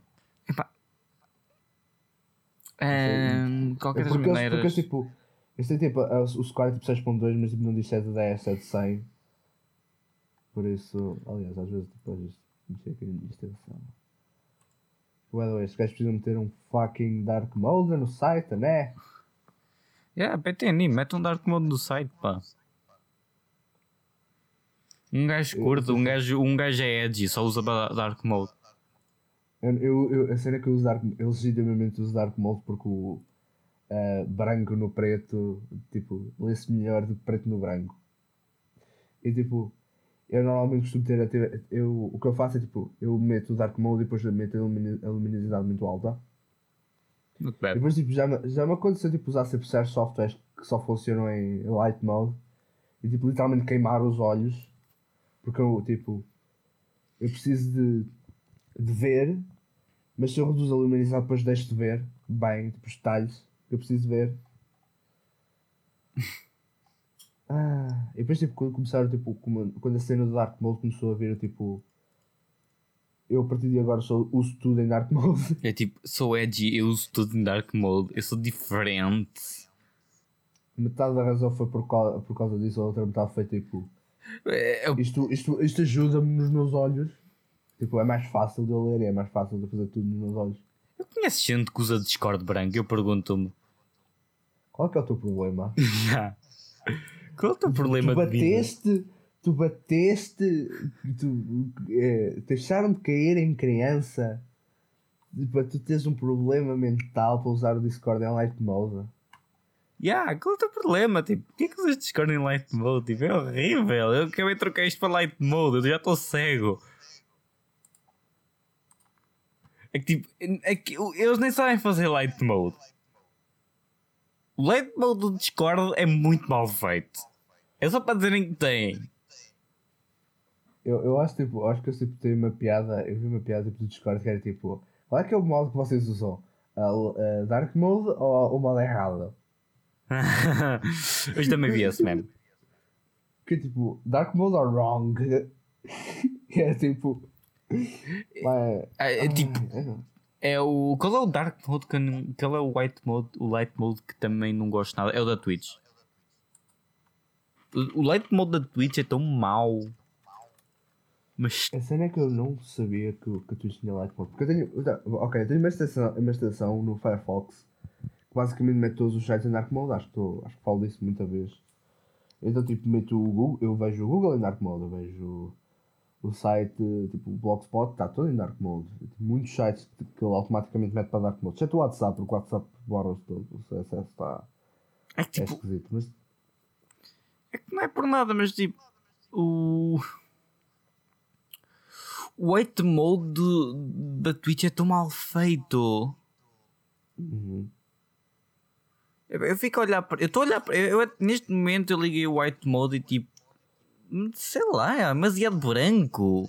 S1: Qualquer das maneiras.
S2: Porque tipo, este tem tipo, o score é tipo 6.2, mas tipo, não diz 7 de 10, 7 de 100. Por isso, aliás, às vezes depois mexer aqui na extensão. By the way, estes gajos precisam meter um fucking dark mode no site, né?
S1: PT Anime, mete um dark mode no site, pá. Um gajo curto, um gajo é edgy, só usa dark mode.
S2: A cena que eu uso eu legitimamente uso dark mode porque o branco no preto, tipo, lê-se melhor do que preto no branco. E tipo, eu normalmente costumo ter o que eu faço é tipo, eu meto o dark mode e depois meto a luminosidade muito alta.
S1: Not bad.
S2: E depois tipo, já me aconteceu tipo, usar sempre certos softwares que só funcionam em light mode e tipo, literalmente queimar os olhos porque eu preciso de ver, mas se eu reduzo a luminosidade depois deixo de ver bem, tipo, os detalhes que eu preciso ver. E depois tipo, quando começaram, tipo, quando a cena do Dark Mode começou a vir, eu a partir de agora uso tudo em Dark Mode.
S1: É tipo, sou edgy, eu uso tudo em Dark Mode, eu sou diferente.
S2: Metade da razão foi por causa disso, a outra metade foi tipo... Isto ajuda-me nos meus olhos. Tipo, é mais fácil de eu ler e é mais fácil de fazer tudo nos meus olhos.
S1: Eu conheço gente que usa Discord branco, eu pergunto-me.
S2: Qual é que é o teu problema?
S1: Qual é o teu problema
S2: Tu
S1: de vida?
S2: bateste, deixaram de cair em criança para tu teres um problema mental para usar o Discord em light mode.
S1: Qual é o teu problema? Tipo, porquê que usas Discord em Light Mode? Tipo, é horrível. Eu acabei de trocar isto para Light Mode, eu já estou cego. É que tipo, eles nem sabem fazer Light Mode. O Light Mode do Discord é muito mal feito. É só para dizerem que tem.
S2: Eu acho, tipo, acho que eu tipo, tenho uma piada, eu vi uma piada tipo, do Discord que era tipo, qual é que é o modo que vocês usam? A Dark Mode ou o modo errado?
S1: Hoje também vi esse meme.
S2: Que é tipo, Dark Mode or Wrong? É tipo.
S1: Tipo, qual é o Dark Mode qual é o White Mode? O Light Mode que também não gosto nada. É o da Twitch. O Light Mode da Twitch é tão mau. Mas
S2: A cena é que eu não sabia que a Twitch tinha Light Mode. Porque eu tenho. Ok, eu tenho uma extensão no Firefox que basicamente mete todos os sites em Dark Mode. Acho que falo disso muita vez. Então, tipo, meto o Google, eu vejo o Google em Dark Mode, eu vejo o site, tipo, o Blogspot, está todo em Dark Mode. Tem muitos sites que ele automaticamente mete para Dark Mode. Exceto o WhatsApp, porque o WhatsApp borra todo, o acesso está.
S1: é que
S2: É
S1: tipo.
S2: esquisito. Mas
S1: É que não é por nada, mas tipo. O White Mode da Twitch é tão mal feito. Eu fico a olhar para. Eu estou a olhar para. Neste momento eu liguei o White Mode e tipo. Sei lá, é demasiado branco.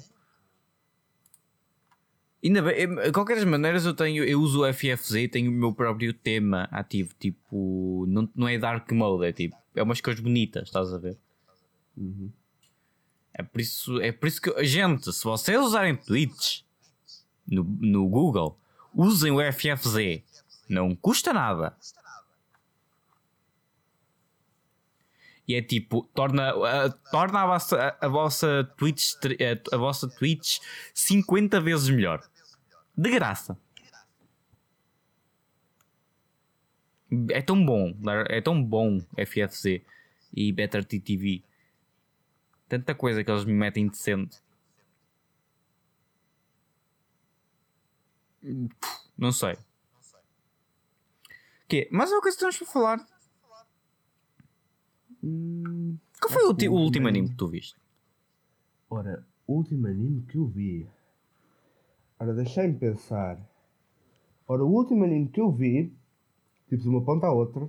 S1: Ainda bem, de qualquer maneira eu uso o FFZ, tenho o meu próprio tema ativo, tipo, não é Dark Mode, é tipo, é umas cores bonitas, estás a ver? É por isso que, gente, se vocês usarem Twitch no Google, usem o FFZ, não custa nada. E é tipo, torna a vossa Twitch 50 vezes melhor. De graça. É tão bom FFC e Better TTV. Tanta coisa que eles me metem decente. Não sei. Que? Mas é uma coisa que temos para falar. Qual foi o último anime que tu viste?
S2: Ora, o último anime que eu vi. Ora, deixei-me pensar. Ora, o último anime que eu vi, tipo de uma ponta à outra.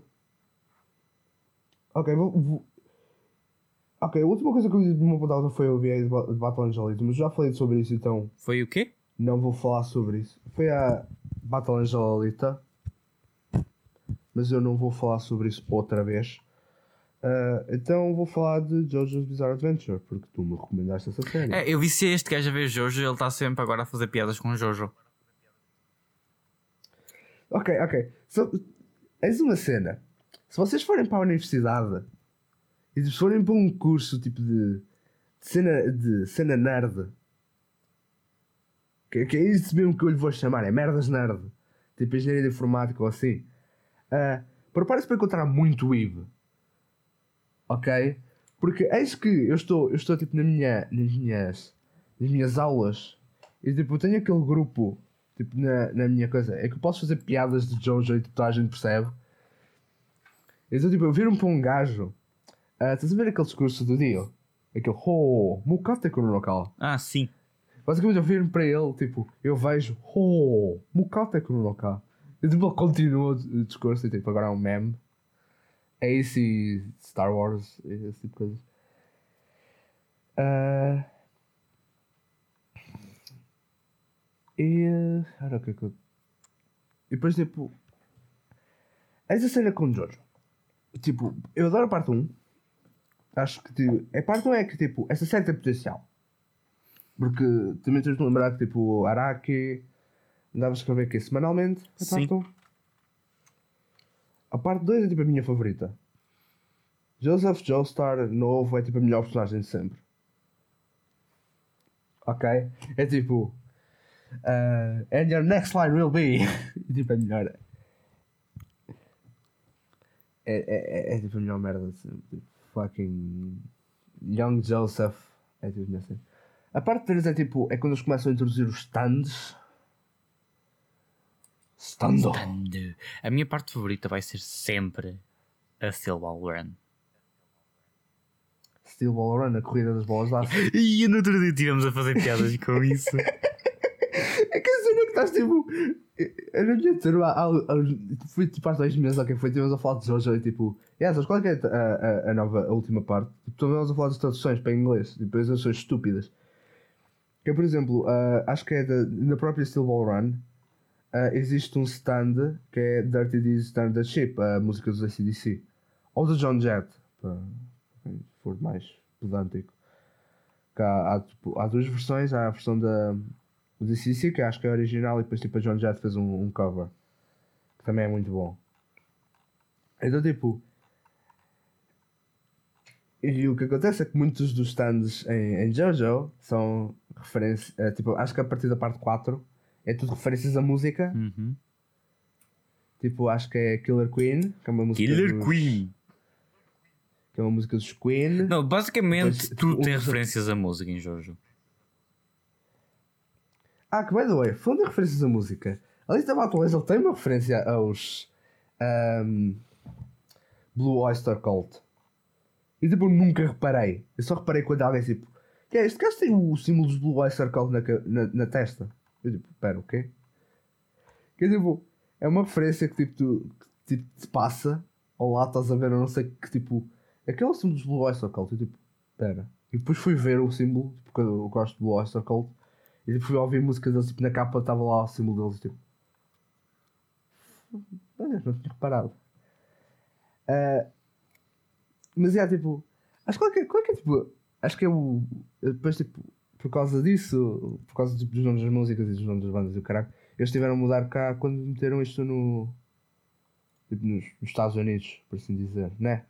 S2: Ok, Ok, a última coisa que eu vi de uma ponta à outra foi eu ver a de Battle Angel, mas já falei sobre isso, então
S1: Foi o quê?
S2: não vou falar sobre isso. Foi a Battle Angel Alita, mas eu não vou falar sobre isso outra vez. Então vou falar de JoJo's Bizarre Adventure, porque tu me recomendaste essa série.
S1: Eu vi se este gajo a ver Jojo, ele está sempre agora a fazer piadas com Jojo.
S2: Ok. Eis uma cena. Se vocês forem para a universidade e se forem para um curso tipo de cena nerd, que é isso mesmo que eu lhe vou chamar, é merdas nerd, tipo engenharia de informática ou assim, prepare-se para encontrar muito weeb. Ok? Porque eis que eu estou tipo nas minhas aulas e tipo eu tenho aquele grupo tipo na minha coisa, é que eu posso fazer piadas de Jojo e tipo, toda a gente percebe. Então tipo eu viro-me para um gajo, estás a ver aquele discurso do Dio? Aquele Mukata no local.
S1: Ah, sim.
S2: Basicamente eu viro-me para ele, tipo, eu vejo Mukata no local. E tipo ele continua o discurso e tipo agora é um meme. É isso e Star Wars, esse tipo de coisas. Era o que é que eu. E depois, tipo. Essa cena com o Jojo. Tipo, eu adoro a parte 1. Acho que, tipo. A parte 1 é que, tipo, essa série tem potencial. Porque também tens de lembrar que, tipo, Araki. Andava a escrever aqui semanalmente. A
S1: Sim.
S2: parte 1. A parte 2 é, tipo, a minha favorita. Joseph Joestar novo é, tipo, a melhor personagem de sempre. Ok? É tipo. And your next line will be. Tipo, é melhor. É tipo a melhor merda de sempre. Tipo. fucking Young Joseph. É tipo assim. A parte 3 é tipo, é quando eles começam a introduzir os stands. Stando.
S1: A minha parte favorita vai ser sempre a Steel Ball Run.
S2: Steel Ball Run, a corrida das bolas de aço.
S1: E no outro dia estivemos a fazer piadas com isso.
S2: É que a cena que estás tipo. Eu não ia dizer. Fui tipo há 2 meses, ok? Tivemos a falar de Jojo e tipo. Sabes qual é que é a última parte? Tipo, estamos a falar das traduções para inglês, tipo, as traduções estúpidas. Que é, por exemplo, acho que é na própria Steel Ball Run. Existe um stand que é Dirty D's Standard Ship, a música dos AC/DC. Ou do John Jett, para quem for mais pedântico. Que há 2 versões, há a versão do AC/DC, que acho que é a original, e depois tipo, a John Jett fez um cover, que também é muito bom. Então tipo... E o que acontece é que muitos dos stands em JoJo são referências... tipo, acho que a partir da parte 4 é tudo referências à música.
S1: Uhum.
S2: Tipo, acho que é Killer Queen, que é uma música
S1: Queen!
S2: Que é uma música dos Queen.
S1: Não, basicamente
S2: Depois,
S1: tudo tem
S2: outros...
S1: referências à música em Jojo.
S2: Que by the way, falando de referências à música, a lista Battle ele tem uma referência aos Blue Oyster Cult. E tipo, eu nunca reparei. Eu só reparei quando alguém tipo, que é este gajo tem o símbolo dos Blue Oyster Cult na testa. Eu tipo, pera, o quê? Que é tipo, é uma referência que tipo, te passa ao lado, estás a ver, eu não sei que tipo, aquele é o símbolo dos Blue Oyster Cult. Eu tipo, pera. E depois fui ver o símbolo, tipo, porque eu gosto de Blue Oyster Cult. E depois fui ouvir música deles, tipo, na capa estava lá o símbolo deles, tipo... Olha, não tinha reparado. Mas tipo... Acho que tipo... Acho que é o... Depois, tipo, por causa disso, por causa tipo, dos nomes das músicas e dos nomes das bandas e o caralho, eles tiveram a mudar cá quando meteram isto no... Tipo, nos Estados Unidos, por assim dizer, né?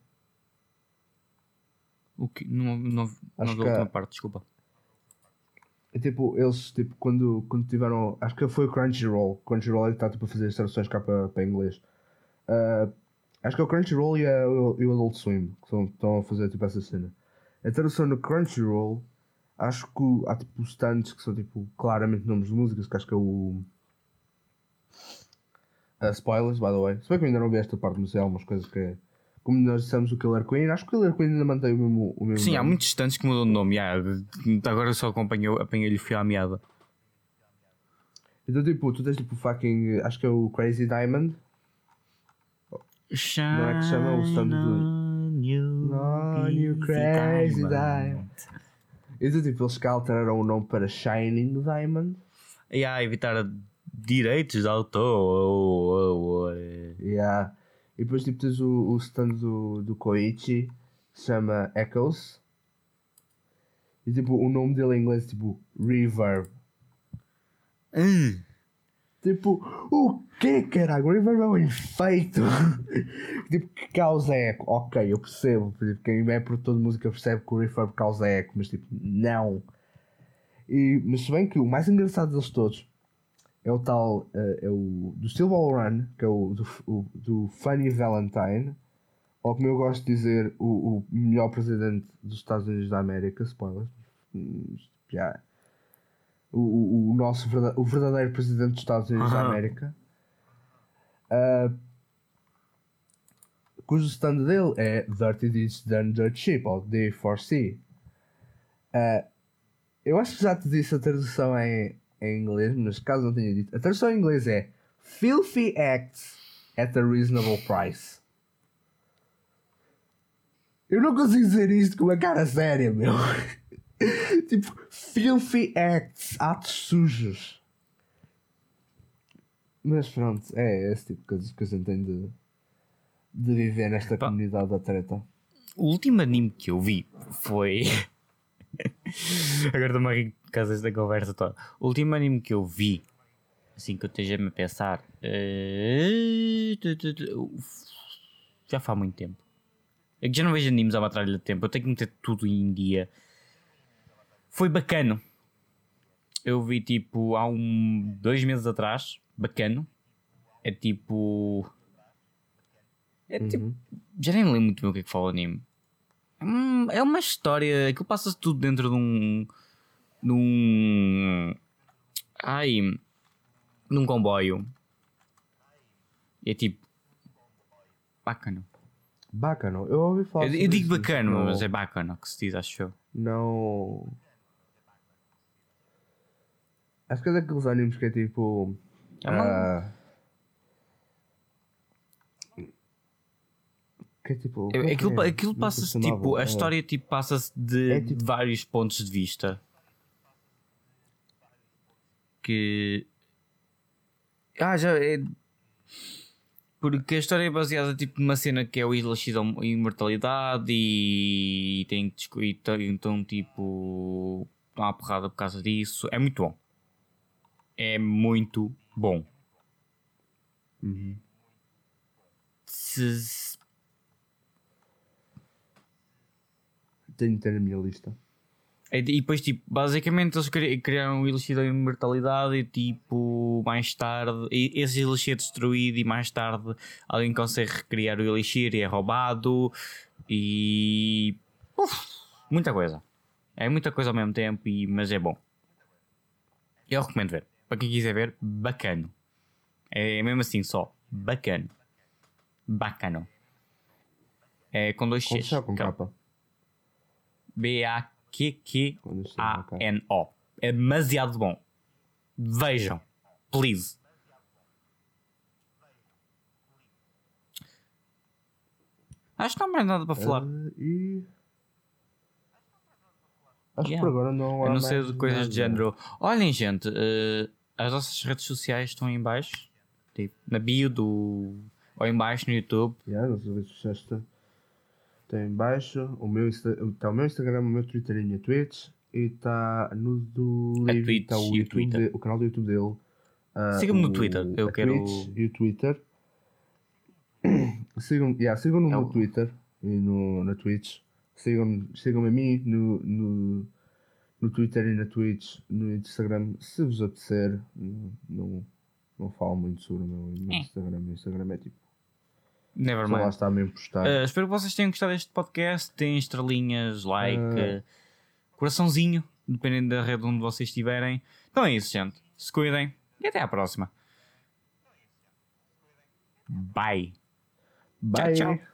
S1: O que? Não
S2: Acho
S1: da
S2: que
S1: última parte, desculpa.
S2: é tipo, eles tipo, quando tiveram. Acho que foi o Crunchyroll. Crunchyroll é que está tipo, a fazer as traduções cá para inglês. Acho que é o Crunchyroll e o Adult Swim que estão a fazer tipo, essa cena. A tradução no Crunchyroll, acho que há tipo stands que são tipo claramente nomes de músicas, que acho que é o. Spoilers, by the way. Se bem que eu ainda não vi esta parte, mas é algumas coisas que é. Como nós dissemos o Killer Queen, acho que o Killer Queen ainda mantém o mesmo
S1: Sim,
S2: nome.
S1: há muitos stands que mudam de nome. Agora eu só apanhei-lhe fio à meada.
S2: Então tipo, tu tens tipo fucking. Acho que é o Crazy Diamond. Não é que se chama o stand do. You Crazy Diamond. Então tipo, eles cá alteraram o nome para Shining Diamond.
S1: E evitar direitos de autor.
S2: Yeah. E depois tipo tens o stand do Koichi, que se chama Echoes. E tipo, o nome dele em inglês é tipo Reverb. Tipo, o que caralho? O Reverb é um efeito tipo, que causa eco. Ok, eu percebo. Tipo, quem é produtor de música percebe que o Reverb causa eco, mas tipo, não. Mas se bem que o mais engraçado deles todos é o tal, é o do Steel Ball Run, que é o do Funny Valentine, ou como eu gosto de dizer, o melhor presidente dos Estados Unidos da América, spoilers, yeah. O nosso o verdadeiro presidente dos Estados Unidos da América, cujo stand dele é Dirty Deeds Done Dirt Cheap, ou D4C. Eu acho que já te disse a tradução em inglês, mas caso não tenha dito, a tradução em inglês é Filthy Acts at a Reasonable Price. Eu não consigo dizer isto com uma cara séria, meu. Tipo, Filthy Acts, atos sujos. Mas pronto, é esse tipo de coisas que a gente tem de viver nesta comunidade da treta.
S1: O último anime que eu vi foi... Agora estou-me a rir por causa desta conversa toda. O último anime que eu vi, assim que eu esteja-me a pensar, já faz muito tempo. É que já não vejo animes há uma tralha de tempo. Eu tenho que meter tudo em dia. Foi bacana. Eu vi tipo há 2 meses atrás. Bacana. É tipo... já nem lembro muito bem o que é que fala o anime. É uma história. Aquilo passa-se tudo dentro de um. Num. Ai. Num comboio. É tipo. Bacana.
S2: Bacana, eu ouvi falar
S1: Eu
S2: sobre
S1: digo
S2: isso,
S1: bacana,
S2: não-
S1: mas é bacana que se diz, acho eu.
S2: Não. Acho que é daqueles animes que é tipo.
S1: É uma-
S2: ah, que é tipo. como é que
S1: Aquilo,
S2: é?
S1: aquilo
S2: Como é que
S1: passa-se
S2: se chamava?
S1: tipo. A história tipo, passa-se de
S2: É tipo-
S1: vários pontos de vista. Que. Já é. Porque a história é baseada tipo, numa cena que é o elixir da imortalidade e tem que então tipo. Dá uma porrada por causa disso. É muito bom. É muito bom.
S2: Uhum.
S1: Se,
S2: Tenho de ter na minha lista.
S1: E depois, tipo, basicamente eles criaram o elixir da imortalidade e, tipo, mais tarde, esse elixir é destruído e mais tarde alguém consegue recriar o elixir e é roubado e... muita coisa. É muita coisa ao mesmo tempo, mas é bom. Eu recomendo ver. Para quem quiser ver, bacano. É mesmo assim só, bacano. Bacano. É com dois
S2: Com
S1: X.
S2: chá ou com capa?
S1: BAQQANO. É demasiado bom. Vejam. Please. Acho que não há mais nada para falar.
S2: E. Acho que
S1: Yeah.
S2: por agora não há
S1: A não
S2: mais
S1: ser de coisas de
S2: nada.
S1: género. Olhem, gente, as nossas redes sociais estão em baixo. Tipo, na bio do. Ou em baixo no YouTube.
S2: Yeah, não sei se está em baixo. Está o meu Instagram, o meu Twitter e a minha Twitch. E está no do
S1: A
S2: Levi,
S1: Twitch
S2: está o
S1: e o
S2: YouTube
S1: Twitter.
S2: o canal do YouTube dele.
S1: Siga-me no Twitter. Eu
S2: A
S1: quero.
S2: Twitch e o Twitter. Sigam-no
S1: É
S2: no
S1: o-
S2: Twitter e na Twitch. Sigam-me a mim no Twitter e na Twitch, no Instagram, se vos apetecer. Não falo muito sobre o meu Instagram. O meu Instagram é tipo.
S1: Never
S2: Só lá
S1: mind.
S2: está mesmo postar.
S1: Espero que vocês tenham gostado deste podcast. Tem estrelinhas, like,
S2: Ah.
S1: coraçãozinho, dependendo da rede onde vocês estiverem. Então é isso, gente. Se cuidem e até à próxima. Bye.
S2: Bye!
S1: Tchau, tchau.